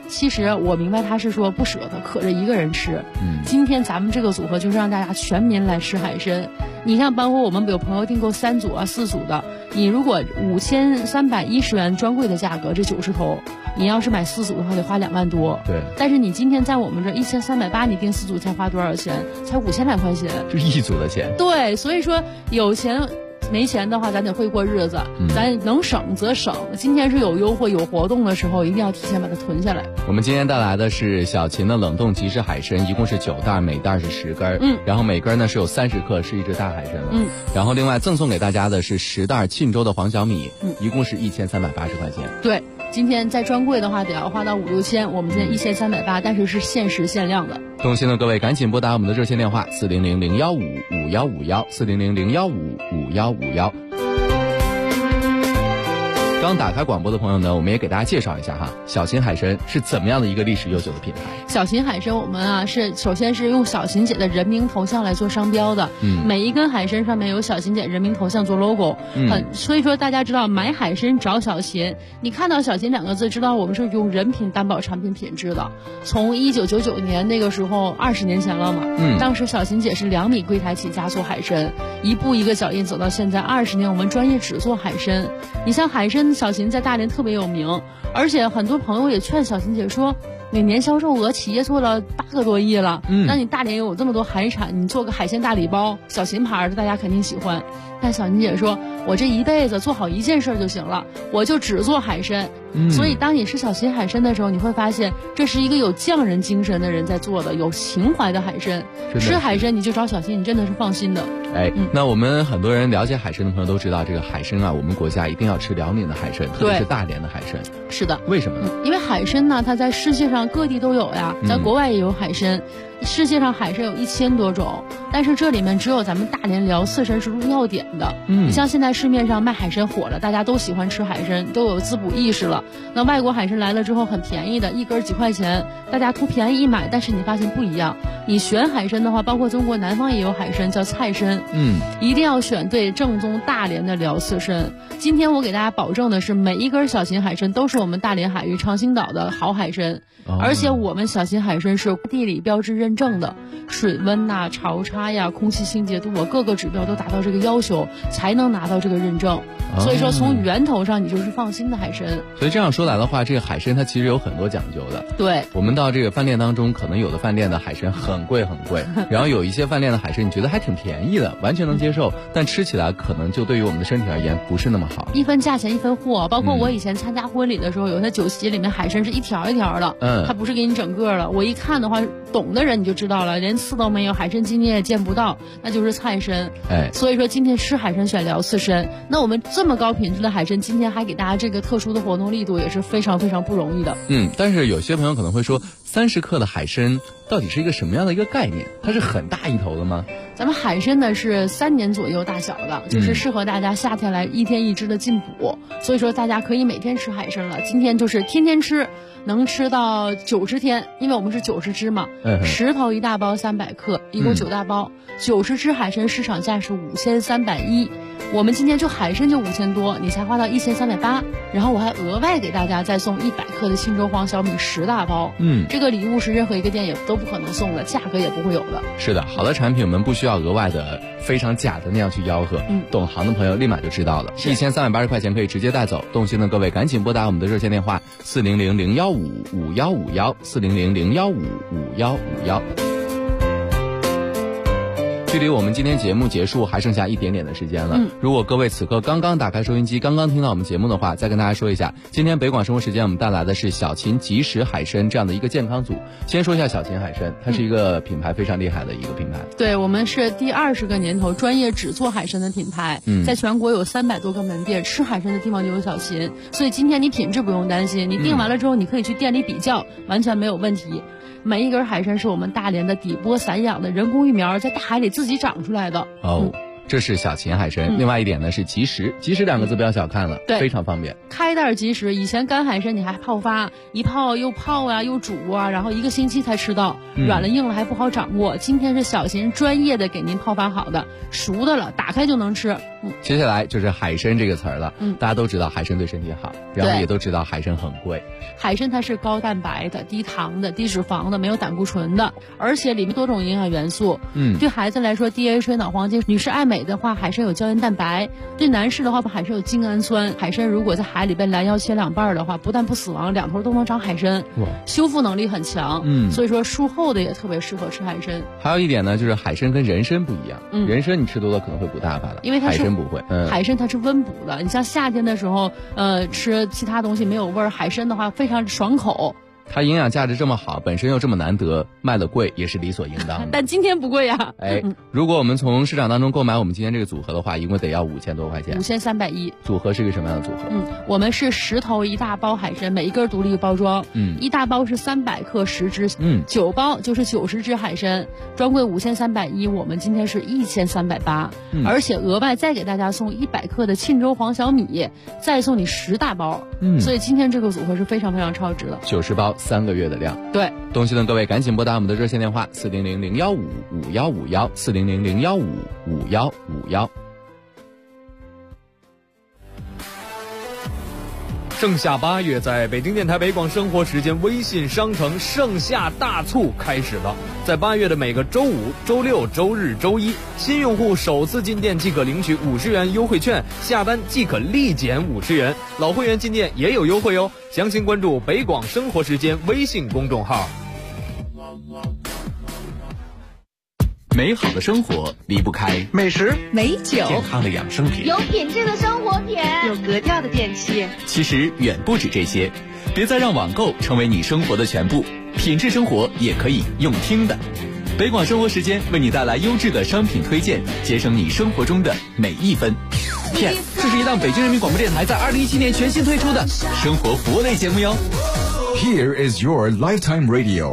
其实我明白他是说不舍得渴着一个人吃。今天咱们这个组合就是让大家全民来吃海参。你像包括我们有朋友订购3组啊、4组的，你如果5310元专柜的价格，这90头，你要是买4组的话得花2万多。 对。 但是你今天在我们这1380，你订4组才花多少钱？才5000来块钱。 就1组的钱。 对，所以说有钱。没钱的话，咱得会过日子，咱能省则省。今天是有优惠、有活动的时候，一定要提前把它囤下来。 我们今天带来的是小秦的冷冻即食海参，一共是9袋，每袋是10根，然后每根呢是有30克，是一只大海参了。然后另外赠送给大家的是10袋沁州的黄小米，一共是1380块钱。 对，今天在专柜的话得要花到5、6千，我们今天1380，但是是限时限量的。 动心的各位赶紧拨打我们的热线电话400-015-5151，400-015-5151。刚打开广播的朋友呢，我们也给大家介绍一下哈，小秦海参是怎么样的一个历史悠久的品牌。 小秦海参我们啊是首先是用小秦姐的人名头像来做商标的，每一根海参上面有小秦姐人名头像做 logo，所以说大家知道买海参找小秦，你看到小秦2个字，知道我们是用人品担保产品品质的。从1999年那个时候20年前了嘛，当时小秦姐是2米柜台起家做海参，一步一个脚印走到现在20年，我们专业只做海参。你像海参小秦在大连特别有名，而且很多朋友也劝小秦姐说，每年销售额企业做了8个多亿了，那你大连有这么多海产，你做个海鲜大礼包，小秦牌的大家肯定喜欢。但小秦姐说，我这一辈子做好一件事就行了，我就只做海参。所以当你吃小秦海参的时候，你会发现这是一个有匠人精神的人在做的，有情怀的海参。吃海参你就找小秦，你真的是放心的。 那我们很多人了解海参的朋友都知道，这个海参啊，我们国家一定要吃辽宁的海参，特别是大连的海参。 是的。 为什么呢？ 因为海参呢，它在世界上各地都有呀，在国外也有海参。世界上海参有1000多种，但是这里面只有咱们大连辽刺参是入药典的。你像现在市面上卖海参火了，大家都喜欢吃海参，都有滋补意识了。那外国海参来了之后很便宜的，一根几块钱，大家图便宜一买，但是你发现不一样。你选海参的话，包括中国南方也有海参叫菜参，一定要选对正宗大连的辽刺参。今天我给大家保证的是，每一根小秦海参都是我们大连海域长兴岛的好海参，而且我们小秦海参是地理标志认证的，水温呐、潮差呀、空气清洁度啊，各个指标都达到这个要求，才能拿到这个认证。所以说从源头上你就是放心的海参。 所以这样说来的话，这个海参它其实有很多讲究的。 对， 我们到这个饭店当中，可能有的饭店的海参很贵很贵，然后有一些饭店的海参你觉得还挺便宜的，完全能接受，但吃起来可能就对于我们的身体而言不是那么好。 一分价钱一分货，包括我以前参加婚礼的时候，有些酒席里面海参是一条一条的，它不是给你整个的。我一看的话，懂的人你就知道了，连刺都没有，海参筋你也见不到，那就是菜参。所以说今天吃海参选辽刺参，那我们这么高品质的海参，今天还给大家这个特殊的活动力度，也是非常非常不容易的。 但是有些朋友可能会说，30克的海参到底是一个什么样的一个概念？它是很大一头的吗？ 咱们海参呢是3年左右大小的，就是适合大家夏天来1天1只的进补，所以说大家可以每天吃海参了。今天就是天天吃，能吃到90天，因为我们是90只嘛，10头1大包300克，一共9大包，90只海参市场价是5310，我们今天就海参就5000多，你才花到1380，然后我还额外给大家再送100克的沁州黄小米10大包，这个礼物是任何一个店也都不可能送的，价格也不会有的。 是的，好的产品我们不需要额外的非常假的那样去吆喝，懂行的朋友立马就知道了，1380块钱可以直接带走。动心的各位赶紧拨打我们的热线电话400-015-5151，400-015-5151。距离我们今天节目结束还剩下一点点的时间了。如果各位此刻刚刚打开收音机，刚刚听到我们节目的话，再跟大家说一下，今天北广生活时间我们带来的是小秦即食海参这样的一个健康组。先说一下小秦海参，它是一个品牌非常厉害的一个品牌。 对，我们是第20个年头专业只做海参的品牌，在全国有300多个门店，吃海参的地方就有小秦，所以今天你品质不用担心，你订完了之后你可以去店里比较，完全没有问题。每一根海参是我们大连的底波散养的人工育苗，在大海里自己长出来的。 这是小秦海参。另外一点呢是即食，即食2个字不要小看了，非常方便。 开袋即食，以前干海参你还泡发，一泡又泡啊又煮啊，然后1个星期才吃到，软了硬了还不好掌握。今天是小秦专业的给您泡发好的，熟的了打开就能吃。 接下来就是海参这个词儿了。大家都知道海参对身体好，然后也都知道海参很贵。 海参它是高蛋白的、低糖的、低脂肪的，没有胆固醇的，而且里面多种营养元素。对孩子来说 DHA 脑黄金，女士爱美的话，海参有胶原蛋白；对男士的话，海参有精氨酸。海参如果在海里被拦腰切2半的话，不但不死亡，两头都能长海参，修复能力很强。所以说术后的也特别适合吃海参。 还有一点呢，就是海参跟人参不一样。人参你吃多了可能会补大发的， 因为海参不会。 海参它是温补的，你像夏天的时候，吃其他东西没有味儿，海参的话非常爽口。 它营养价值这么好，本身又这么难得，卖的贵也是理所应当的。 但今天不贵呀。 如果我们从市场当中购买我们今天这个组合的话，一共得要5000多块钱。 5310。 组合是一个什么样的组合？ 我们是10头1大包海参，每一根独立包装。1大包是300克10只，9包就是90只海参，专柜5310，我们今天是1380，而且额外再给大家送100克的沁州黄小米，再送你10大包。所以今天这个组合是非常非常超值的。 90包3个月的量。 对， 东西的各位赶紧拨打我们的热线电话400-015-5151，400-015-5151。 盛夏8月，在北京电台北广生活时间微信商城盛夏大促开始了。在8月的每个周5、周6、周日、周一，新用户首次进店即可领取50元优惠券，下单即可立减50元。老会员进店也有优惠哦。详情关注北广生活时间微信公众号。 美好的生活离不开美食、 美酒、 健康的养生品、 有品质的生活品、 有格调的电器。 其实远不止这些，别再让网购成为你生活的全部，品质生活也可以用听的。北广生活时间为你带来优质的商品推荐，节省你生活中的每一分。片，这是一档北京人民广播电台在2017年全新推出的生活服务类节目哟。 Here is your lifetime radio。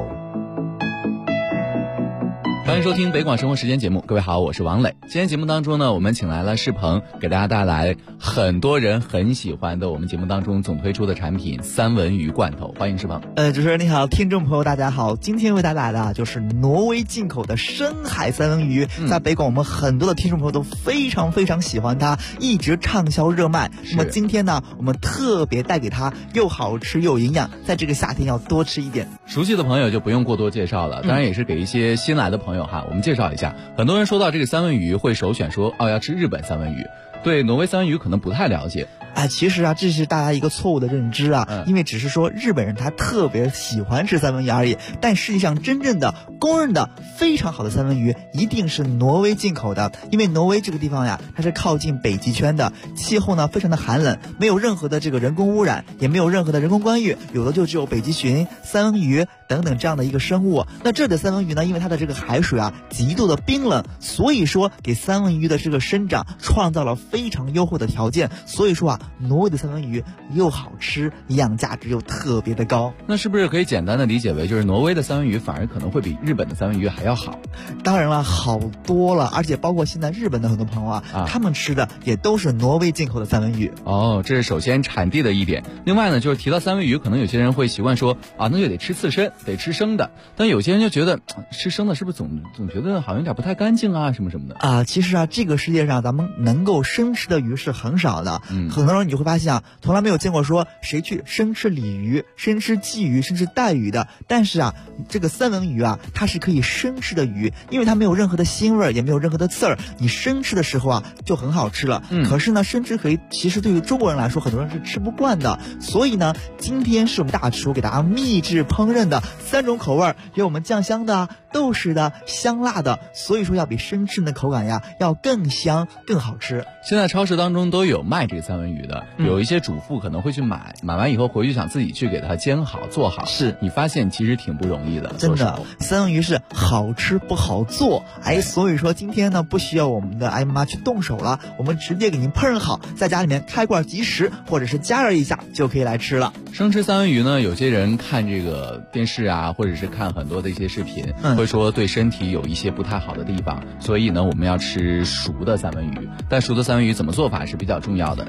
欢迎收听北广生活时间节目，各位好，我是王磊。今天节目当中呢，我们请来了世鹏，给大家带来很多人很喜欢的我们节目当中总推出的产品三文鱼罐头。欢迎世鹏。 主持人你好，听众朋友大家好，今天为大家带来的就是挪威进口的深海三文鱼，在北广我们很多的听众朋友都非常非常喜欢它，一直畅销热卖。那么今天呢，我们特别带给它又好吃又营养，在这个夏天要多吃一点。 熟悉的朋友就不用过多介绍了，当然也是给一些新来的朋友我们介绍一下。很多人说到这个三文鱼会首选说要吃日本三文鱼，对挪威三文鱼可能不太了解。 其实这是大家一个错误的认知因为只是说日本人他特别喜欢吃三文鱼而已，但实际上真正的公认的非常好的三文鱼一定是挪威进口的。因为挪威这个地方它是靠近北极圈的，气候呢非常的寒冷，没有任何的这个人工污染，也没有任何的人工干预，有的就只有北极熊、三文鱼等等这样的一个生物。那这里的三文鱼呢，因为它的这个海水极度的冰冷，所以说给三文鱼的这个生长创造了非常优厚的条件，所以说挪威的三文鱼又好吃，营养价值又特别的高。 那是不是可以简单的理解为，就是挪威的三文鱼反而可能会比日本的三文鱼还要好？ 当然了，好多了，而且包括现在日本的很多朋友他们吃的也都是挪威进口的三文鱼。 这是首先产地的一点。另外呢，就是提到三文鱼，可能有些人会习惯说那就得吃刺身，得吃生的。但有些人就觉得吃生的是不是总觉得好像有点不太干净什么什么的其实这个世界上咱们能够生吃的鱼是很少的。很多人你就会发现从来没有见过说谁去生吃鲤鱼、生吃鲫鱼、生吃带鱼的。但是这个三文鱼它是可以生吃的鱼，因为它没有任何的腥味，也没有任何的刺儿，你生吃的时候就很好吃了。可是呢，生吃其实对于中国人来说，很多人是吃不惯的。所以呢，今天是我们大厨给大家秘制烹饪的3种口味，有我们酱香的、豆豉的、香辣的，所以说要比生吃的口感要更香更好吃。 现在超市当中都有卖这个三文鱼的，有一些主妇可能会去买完以后回去想自己去给它煎好做好。 是你发现其实挺不容易的， 真的。三文鱼是好吃不好做，所以说今天呢不需要我们的妈妈去动手了，我们直接给您烹饪好，在家里面开罐即食，或者是加热一下就可以来吃了。 生吃三文鱼呢，有些人看这个电视或者是看很多的一些视频，会说对身体有一些不太好的地方，所以呢我们要吃熟的三文鱼。但熟的三文鱼怎么做法是比较重要的。今天带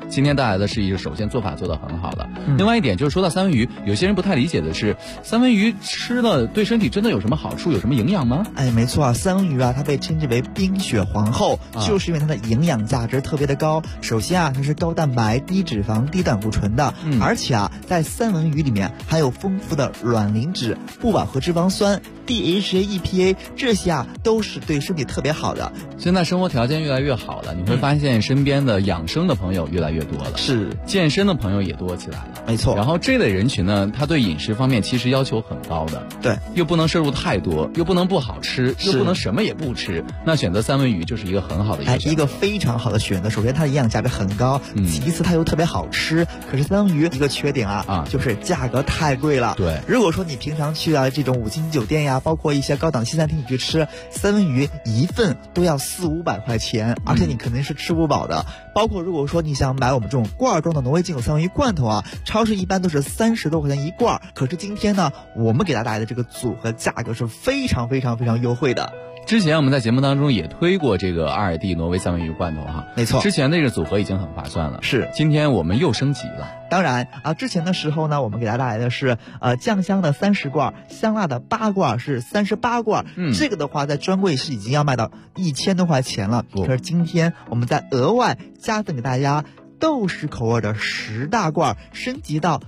来的是一个首先做法做得很好的，另外一点就是说到三文鱼，有些人不太理解的是，三文鱼吃了对身体真的有什么好处，有什么营养吗？ 哎，没错啊，三文鱼啊，它被称之为冰雪皇后，就是因为它的营养价值特别的高。首先啊，它是高蛋白、低脂肪、低胆固醇的，而且啊，在三文鱼里面含有丰富的卵磷脂、不饱和脂肪酸、DHA、EPA， 这些啊都是对身体特别好的。 现在生活条件越来越好了，你会发现身边的养生的朋友越来越多了， 是健身的朋友也多起来了， 没错。 然后这类人群呢，他对饮食方面其实要求很高的， 对， 又不能摄入太多，又不能不好吃，又不能什么也不吃，那选择三文鱼就是一个很好的一个非常好的选择。首先它的营养价值很高，其次它又特别好吃。可是三文鱼一个缺点就是价格太贵了。 对， 如果说你平常去这种5星酒店呀，包括一些高档西餐厅你去吃三文鱼，一份都要400-500块钱，而且你肯定是吃不饱的。包括如果说你想买我们这种罐装的挪威进口三文鱼罐头超市一般都是30多块钱一罐。可是今天呢，我们给大家带来的这个组合价格是非常非常非常优惠的。 之前我们在节目当中也推过这个阿尔蒂挪威三文鱼罐头没错， 之前那个组合已经很划算了， 是， 今天我们又升级了。 当然之前的时候呢，我们给大家带来的是酱香的30罐，香辣的8罐，是38罐。这个的话在专柜是已经要卖到1000多块钱了。可是今天我们再额外加赠给大家豆豉口味的10大罐，升级到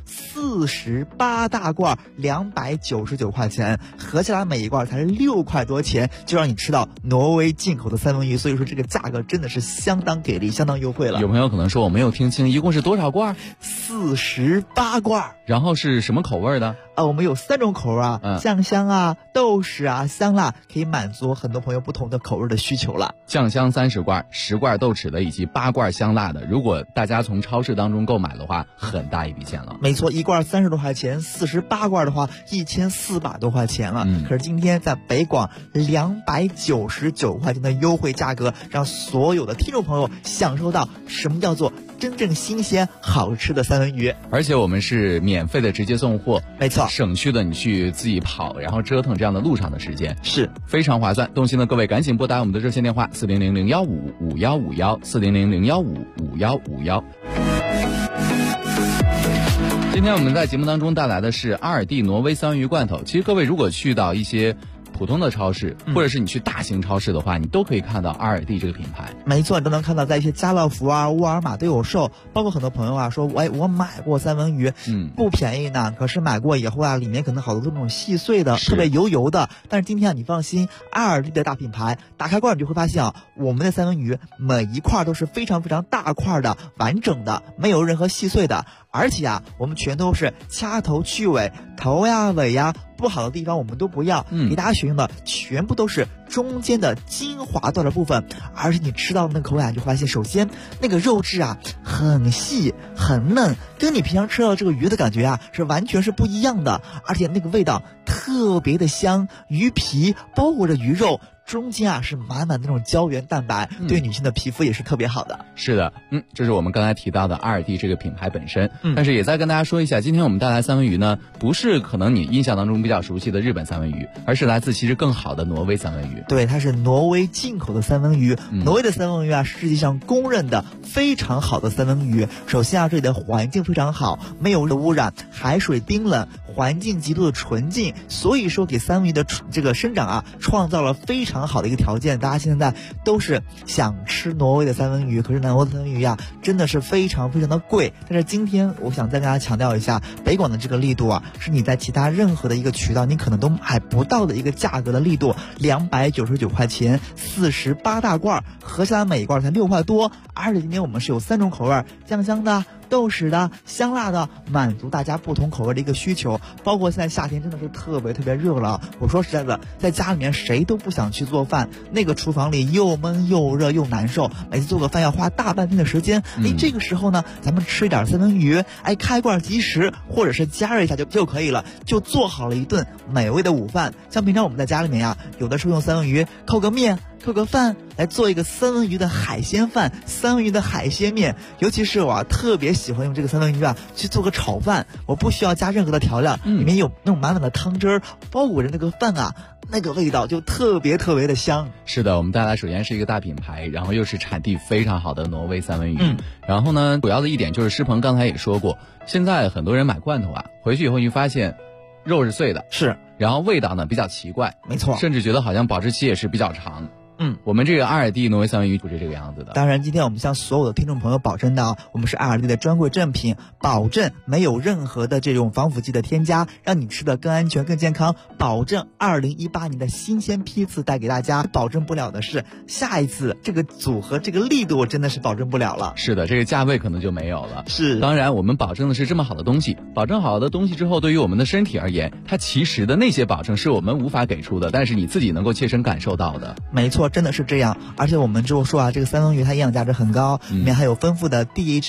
48大罐，299块钱，合起来每一罐才是6块多钱，就让你吃到挪威进口的三文鱼。所以说这个价格真的是相当给力，相当优惠了。 有朋友可能说我没有听清，一共是多少罐 ？48罐。 然后是什么口味的？ 我们有3种口味酱香豆豉香辣，可以满足很多朋友不同的口味的需求了。 酱香30罐，10罐豆豉的，以及8罐香辣的。如果大家从超市当中购买的话，很大一笔钱了。 没错，一罐30多块钱，48罐的话1400多块钱了。可是今天在北广299块钱的优惠价格，让所有的听众朋友享受到什么叫做真正新鲜好吃的三文鱼。 而且我们是免费的直接送货， 没错， 省去了你去自己跑然后折腾这样的路上的时间， 是非常划算。动心的各位赶紧拨打我们的热线电话400-015-5151，400-015-5151。今天我们在节目当中带来的是阿尔蒂挪威三文鱼罐头。其实各位如果去到一些普通的超市，或者是你去大型超市的话，你都可以看到阿尔蒂这个品牌。 没错，你都能看到在一些家乐福沃尔玛都有售。包括很多朋友说我买过三文鱼，不便宜呢，可是买过以后里面可能好多这种细碎的，特别油的。但是今天你放心，阿尔蒂的大品牌，打开罐你就会发现我们的三文鱼每一块都是非常非常大块的，完整的，没有任何细碎的。而且我们全都是掐头去尾，头尾不好的地方我们都不要，给大家选用的全部都是中间的精华段的部分。而且你吃到的那个口感就发现，首先那个肉质很细很嫩，跟你平常吃到这个鱼的感觉是完全是不一样的。而且那个味道特别的香，鱼皮包裹着鱼肉，中间是满满的那种胶原蛋白，对女性的皮肤也是特别好的。 是的，这是我们刚才提到的阿尔蒂这个品牌本身。但是也再跟大家说一下，今天我们带来三文鱼呢，不是可能你印象当中比较熟悉的日本三文鱼，而是来自其实更好的挪威三文鱼。 对，它是挪威进口的三文鱼。挪威的三文鱼是世界上公认的非常好的三文鱼。首先这里的环境非常好，没有污染，海水冰冷，环境极度的纯净，所以说给三文鱼的这个生长创造了非常好的一个条件。大家现在都是想吃挪威的三文鱼，可是挪威的三文鱼真的是非常非常的贵。但是今天我想再跟大家强调一下，北广的这个力度是你在其他任何的一个渠道你可能都买不到的一个价格的力度，299块钱，48大罐，合起来每一罐才6块多。而且今天我们是有3种口味，酱香的、豆豉的、香辣的，满足大家不同口味的一个需求。包括现在夏天真的是特别特别热了，我说实在的，在家里面谁都不想去做饭，那个厨房里又闷又热又难受，每次做个饭要花大半天的时间。这个时候呢，咱们吃一点三文鱼，开罐即食，或者是加热一下就可以了，就做好了一顿美味的午饭。像平常我们在家里面有的时候用三文鱼扣个面、 做个饭，来做一个三文鱼的海鲜饭，三文鱼的海鲜面。尤其是我特别喜欢用这个三文鱼去做个炒饭，我不需要加任何的调料，里面有那种满满的汤汁儿包裹着那个饭那个味道就特别特别的香。 是的，我们带来首先是一个大品牌，然后又是产地非常好的挪威三文鱼。然后呢，主要的一点就是施鹏刚才也说过，现在很多人买罐头回去以后你发现肉是碎的， 是， 然后味道呢比较奇怪， 没错， 甚至觉得好像保质期也是比较长。我们这个阿尔蒂挪威三文鱼不是这个样子的。 当然，今天我们向所有的听众朋友保证的，我们是阿尔蒂的专柜正品，保证没有任何的这种防腐剂的添加，让你吃的更安全、更健康。保证2018年的新鲜批次带给大家。保证不了的是，下一次这个组合、这个力度真的是保证不了了。 是的，这个价位可能就没有了。 是， 当然我们保证的是这么好的东西，保证好的东西之后，对于我们的身体而言，它其实的那些保证是我们无法给出的，但是你自己能够切身感受到的。 没错，真的是这样。而且我们之后说这个三文鱼它营养价值很高，里面还有丰富的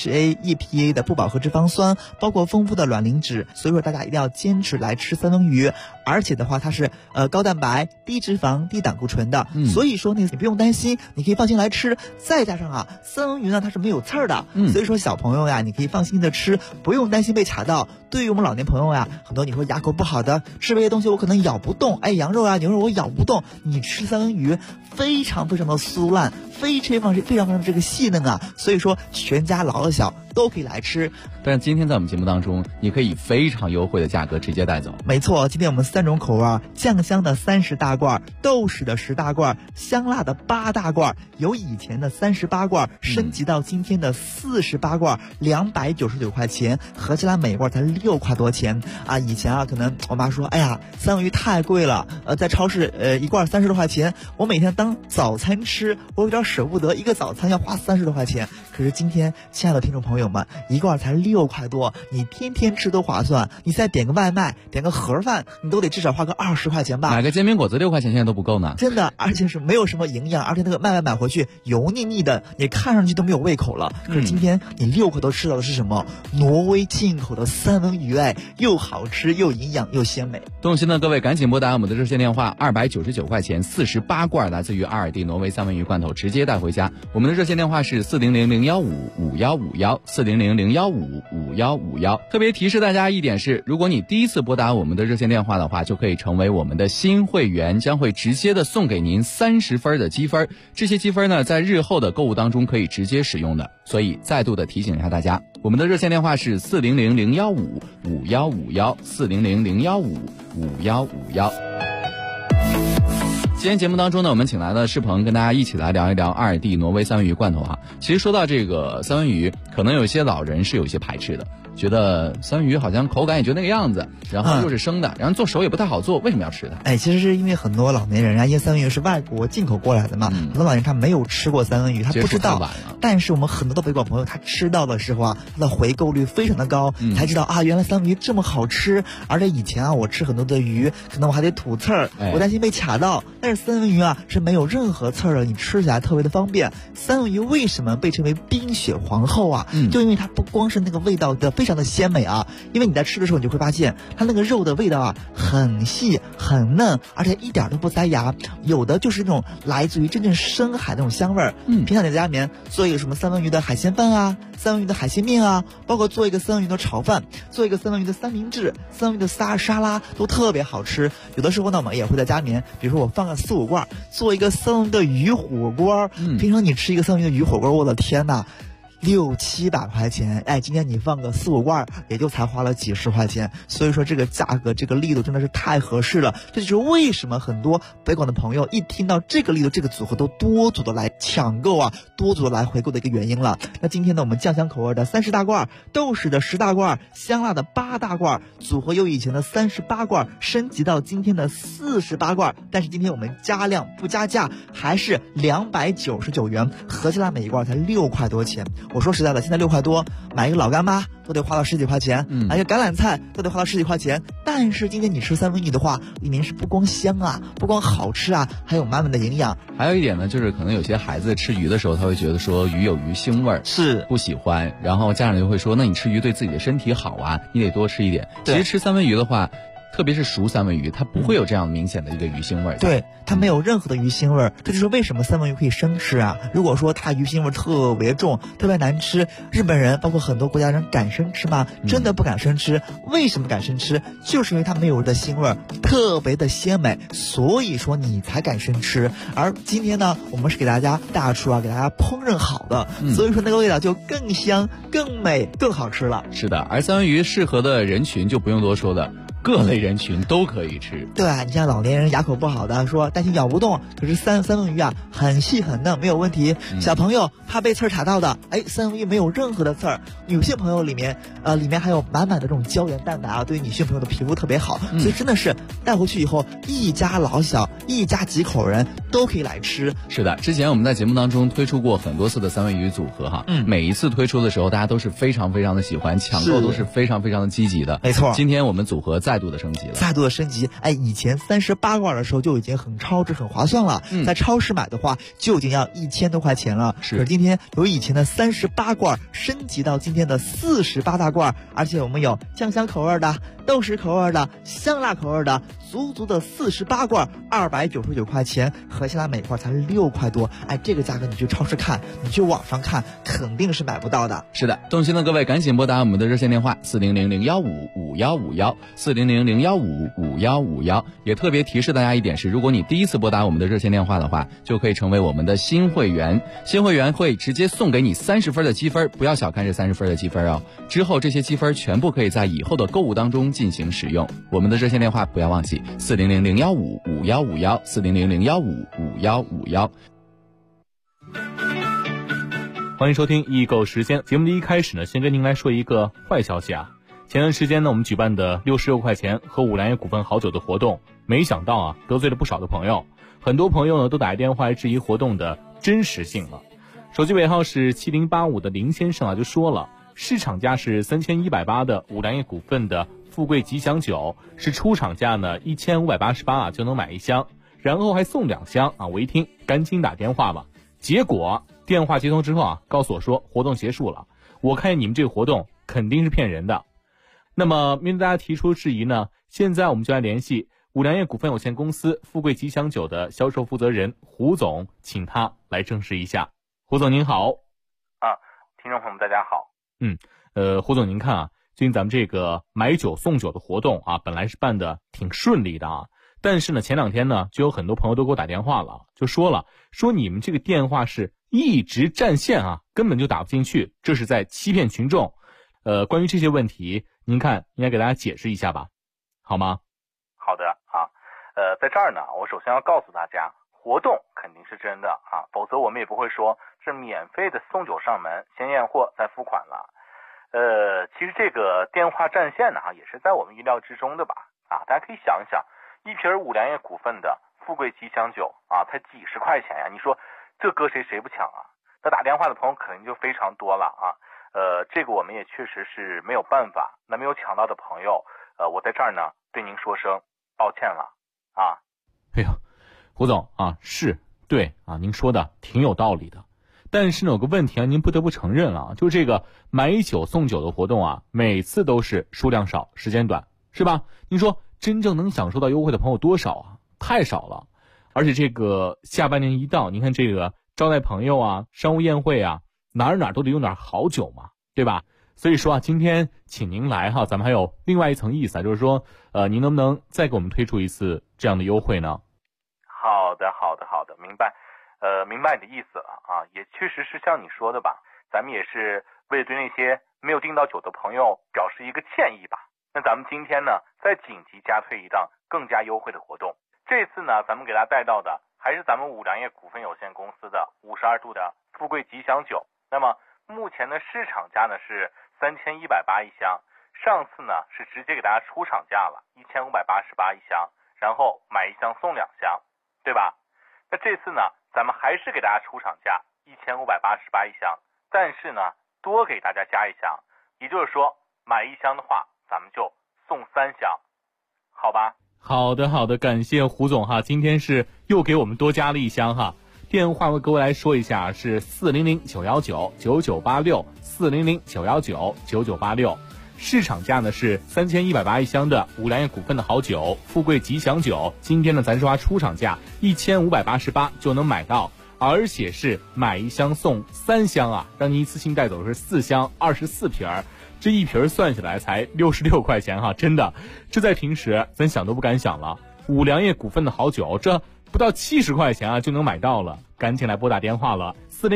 DHA、EPA 的不饱和脂肪酸，包括丰富的卵磷脂，所以说大家一定要坚持来吃三文鱼。而且的话，它是高蛋白、低脂肪、低胆固醇的，所以说你不用担心，你可以放心来吃。再加上三文鱼呢，它是没有刺儿的，所以说小朋友你可以放心的吃，不用担心被卡到。对于我们老年朋友很多你说牙口不好的，吃这些东西我可能咬不动，羊肉牛肉我咬不动，你吃三文鱼非常非常的酥烂，非常非常的这个细嫩所以说全家老的小都可以来吃。 但是今天在我们节目当中，你可以非常优惠的价格直接带走。 没错，今天我们3种口味，酱香的30大罐，豆豉的10大罐，香辣的8大罐，由以前的38罐升级到今天的48罐，299块钱，合起来每罐才6块多钱以前可能我妈说，哎呀，三文鱼太贵了，在超市一罐30多块钱，我每天当早餐吃，我有点舍不得，一个早餐要花30多块钱。可是今天，亲爱的听众朋友们，一罐才6块多，你天天吃都划算。你再点个外卖，点个盒饭，你都得至少花个20块钱吧。 买个煎饼果子6块钱现在都不够呢。 真的，而且是没有什么营养，而且那个外卖买回去油腻腻的，你看上去都没有胃口了。可是今天你6块多吃到的是什么？挪威进口的三文鱼，又好吃又营养又鲜美。 动心的各位赶紧拨打我们的热线电话，299块钱48罐来自于阿尔蒂挪威三文鱼罐头，直接带回家。我们的热线电话是400-015-5151，400-015-5151。特别提示大家一点是，如果你第一次拨打我们的热线电话的话，就可以成为我们的新会员，将会直接的送给您30分的积分。这些积分呢，在日后的购物当中可以直接使用的。所以再度的提醒一下大家，我们的热线电话是400-015-5151，400-015-5151。今天节目当中呢，我们请来了施鹏，跟大家一起来聊一聊阿尔蒂挪威三文鱼罐头其实说到这个三文鱼，可能有些老人是有些排斥的，觉得三文鱼好像口感也就那个样子，然后又是生的，然后做熟也不太好做，为什么要吃它？ 其实是因为很多老年人因为三文鱼是外国进口过来的嘛，很多老年人他没有吃过三文鱼，他不知道。但是我们很多的北广朋友，他吃到的时候他的回购率非常的高，才知道原来三文鱼这么好吃。而且以前我吃很多的鱼，可能我还得吐刺儿，我担心被卡到。但是三文鱼是没有任何刺儿的，你吃起来特别的方便。三文鱼为什么被称为冰雪皇后就因为它不光是那个味道的非常的鲜美因为你在吃的时候，你就会发现它那个肉的味道很细很嫩，而且一点都不塞牙，有的就是那种来自于真正深海那种香味儿。平常你在家里面做一个什么三文鱼的海鲜饭三文鱼的海鲜面包括做一个三文鱼的炒饭，做一个三文鱼的三明治，三文鱼的沙拉都特别好吃。有的时候呢，我们也会在家里面，比如说我放个4-5罐，做一个三文鱼的鱼火锅。平常你吃一个三文鱼的鱼火锅，我的天哪，600-700块钱，今天你放个4-5罐，也就才花了几十块钱。所以说这个价格这个力度真的是太合适了。这就是为什么很多北广的朋友一听到这个力度这个组合都多组的来抢购多组的来回购的一个原因了。那今天呢，我们酱香口味的30大罐，豆豉的10大罐，香辣的8大罐，组合由以前的38罐升级到今天的48罐，但是今天我们加量不加价，还是299元，合起来每一罐才6块多钱。我说实在的，现在6块多买一个老干妈都得花到10几块钱，买一个橄榄菜都得花到10几块钱。但是今天你吃三文鱼的话，里面是不光香不光好吃还有满满的营养。 还有一点呢，就是可能有些孩子吃鱼的时候，他会觉得说鱼有鱼腥味儿， 是不喜欢，然后家长就会说，那你吃鱼对自己的身体好你得多吃一点。其实吃三文鱼的话， 特别是熟三文鱼，它不会有这样明显的一个鱼腥味。 对，它没有任何的鱼腥味，这就是为什么三文鱼可以生吃啊。如果说它鱼腥味特别重，特别难吃，日本人包括很多国家人敢生吃吗？真的不敢生吃。为什么敢生吃？就是因为它没有的腥味，特别的鲜美，所以说你才敢生吃。而今天呢，我们是给大家大厨给大家烹饪好的，所以说那个味道就更香、更美、更好吃了。 是的，而三文鱼适合的人群就不用多说的，各类人群都可以吃。 对啊，你像老年人牙口不好的，说担心咬不动，可是三文鱼很细很嫩，没有问题。小朋友怕被刺儿卡到的，三文鱼没有任何的刺儿。女性朋友里面还有满满的这种胶原蛋白对于女性朋友的皮肤特别好，所以真的是带回去以后，一家老小、一家几口人都可以来吃。 是的，之前我们在节目当中推出过很多次的三文鱼组合每一次推出的时候，大家都是非常非常的喜欢，抢购都是非常非常的积极的。 没错， 今天我们组合再度的升级了。 以前38罐的时候就已经很超值、很划算了，在超市买的话就已经要1000多块钱了。可是今天由以前的38罐升级到今天的48大罐，而且我们有酱香口味的、豆豉口味的、香辣口味的，足足的48罐，299块钱，合下来每罐才6块多。这个价格你去超市看，你去网上看，肯定是买不到的。 是的，动心的各位赶紧拨打我们的热线电话400-015-5151，400-015-5151。也特别提示大家一点是，如果你第一次拨打我们的热线电话的话，就可以成为我们的新会员。新会员会直接送给你30分的积分，不要小看这30分的积分哦。之后这些积分全部可以在以后的购物当中进行使用。我们的热线电话不要忘记，400-015-5151，400-015-5151。 欢迎收听易购时间。节目的一开始呢，先跟您来说一个坏消息啊。前段时间呢，我们举办的66块钱喝五粮液股份好酒的活动，没想到得罪了不少的朋友。很多朋友呢都打电话来质疑活动的真实性了。手机尾号是7085的林先生就说了，市场价是3180的五粮液股份的富贵吉祥酒，是出厂价呢1588就能买一箱，然后还送2箱我一听赶紧打电话吧。结果电话接通之后告诉我说活动结束了。我看见你们这个活动肯定是骗人的。那么面对大家提出质疑呢，现在我们就来联系五粮液股份有限公司富贵吉祥酒的销售负责人胡总，请他来证实一下。胡总您好。 听众朋友们大家好。 胡总您看最近咱们这个买酒送酒的活动本来是办的挺顺利的但是呢前2天呢就有很多朋友都给我打电话了，就说你们这个电话是一直占线根本就打不进去，这是在欺骗群众。关于这些问题，您看应该给大家解释一下吧，好吗？ 好的在这儿呢，我首先要告诉大家，活动肯定是真的否则我们也不会说是免费的送酒上门，先验货再付款了。其实这个电话占线呢也是在我们意料之中的吧大家可以想一想，一瓶五粮液股份的富贵吉祥酒才几十块钱呀，你说这搁谁不抢那打电话的朋友肯定就非常多了这个我们也确实是没有办法。那没有抢到的朋友我在这儿呢对您说声抱歉了哎呦，胡总是对您说的挺有道理的。但是呢有个问题您不得不承认就是这个买酒送酒的活动每次都是数量少时间短，是吧？您说真正能享受到优惠的朋友多少太少了。而且这个下半年一到，您看这个招待朋友商务宴会哪都得用点好酒嘛，对吧？所以说今天请您来咱们还有另外一层意思就是说您能不能再给我们推出一次这样的优惠呢？ 好的，明白。明白你的意思了也确实是像你说的吧，咱们也是为了对那些没有订到酒的朋友表示一个歉意吧。那咱们今天呢再紧急加推一档更加优惠的活动。这次呢咱们给大家带到的还是咱们五粮液股份有限公司的52度的富贵吉祥酒。那么目前的市场价呢是3180一箱，上次呢是直接给大家出厂价了1588一箱，然后买1箱送2箱，对吧？那这次呢咱们还是给大家出厂价1588一箱，但是呢多给大家加1箱，也就是说买1箱的话咱们就送3箱，好吧？ 好的，感谢胡总今天是又给我们多加了1箱电话我各位来说一下是400-919-9986，400-919-9986。 市场价呢是3180一箱的五粮液股份的好酒富贵吉祥酒，今天呢咱说出厂价1588就能买到，而且是买一箱送3箱啊，让你一次性带走的是4箱24瓶儿，这一瓶算下来才66块钱哈，真的，这在平时咱想都不敢想了。五粮液股份的好酒，这不到70块钱啊就能买到了，赶紧来拨打电话了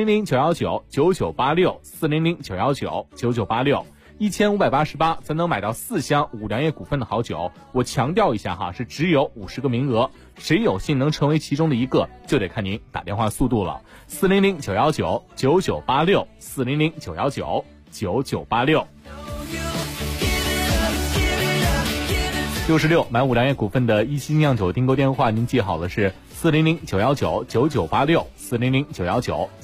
，400-919-9986，400-919-9986，1588咱能买到4箱五粮液股份的好酒。我强调一下哈，是只有50个名额，谁有幸能成为其中的一个，就得看您打电话速度了。400-919-9986，400-919-9986。66买五粮液股份的一星酿酒订购电话，您记好了是400-919-9986，400-919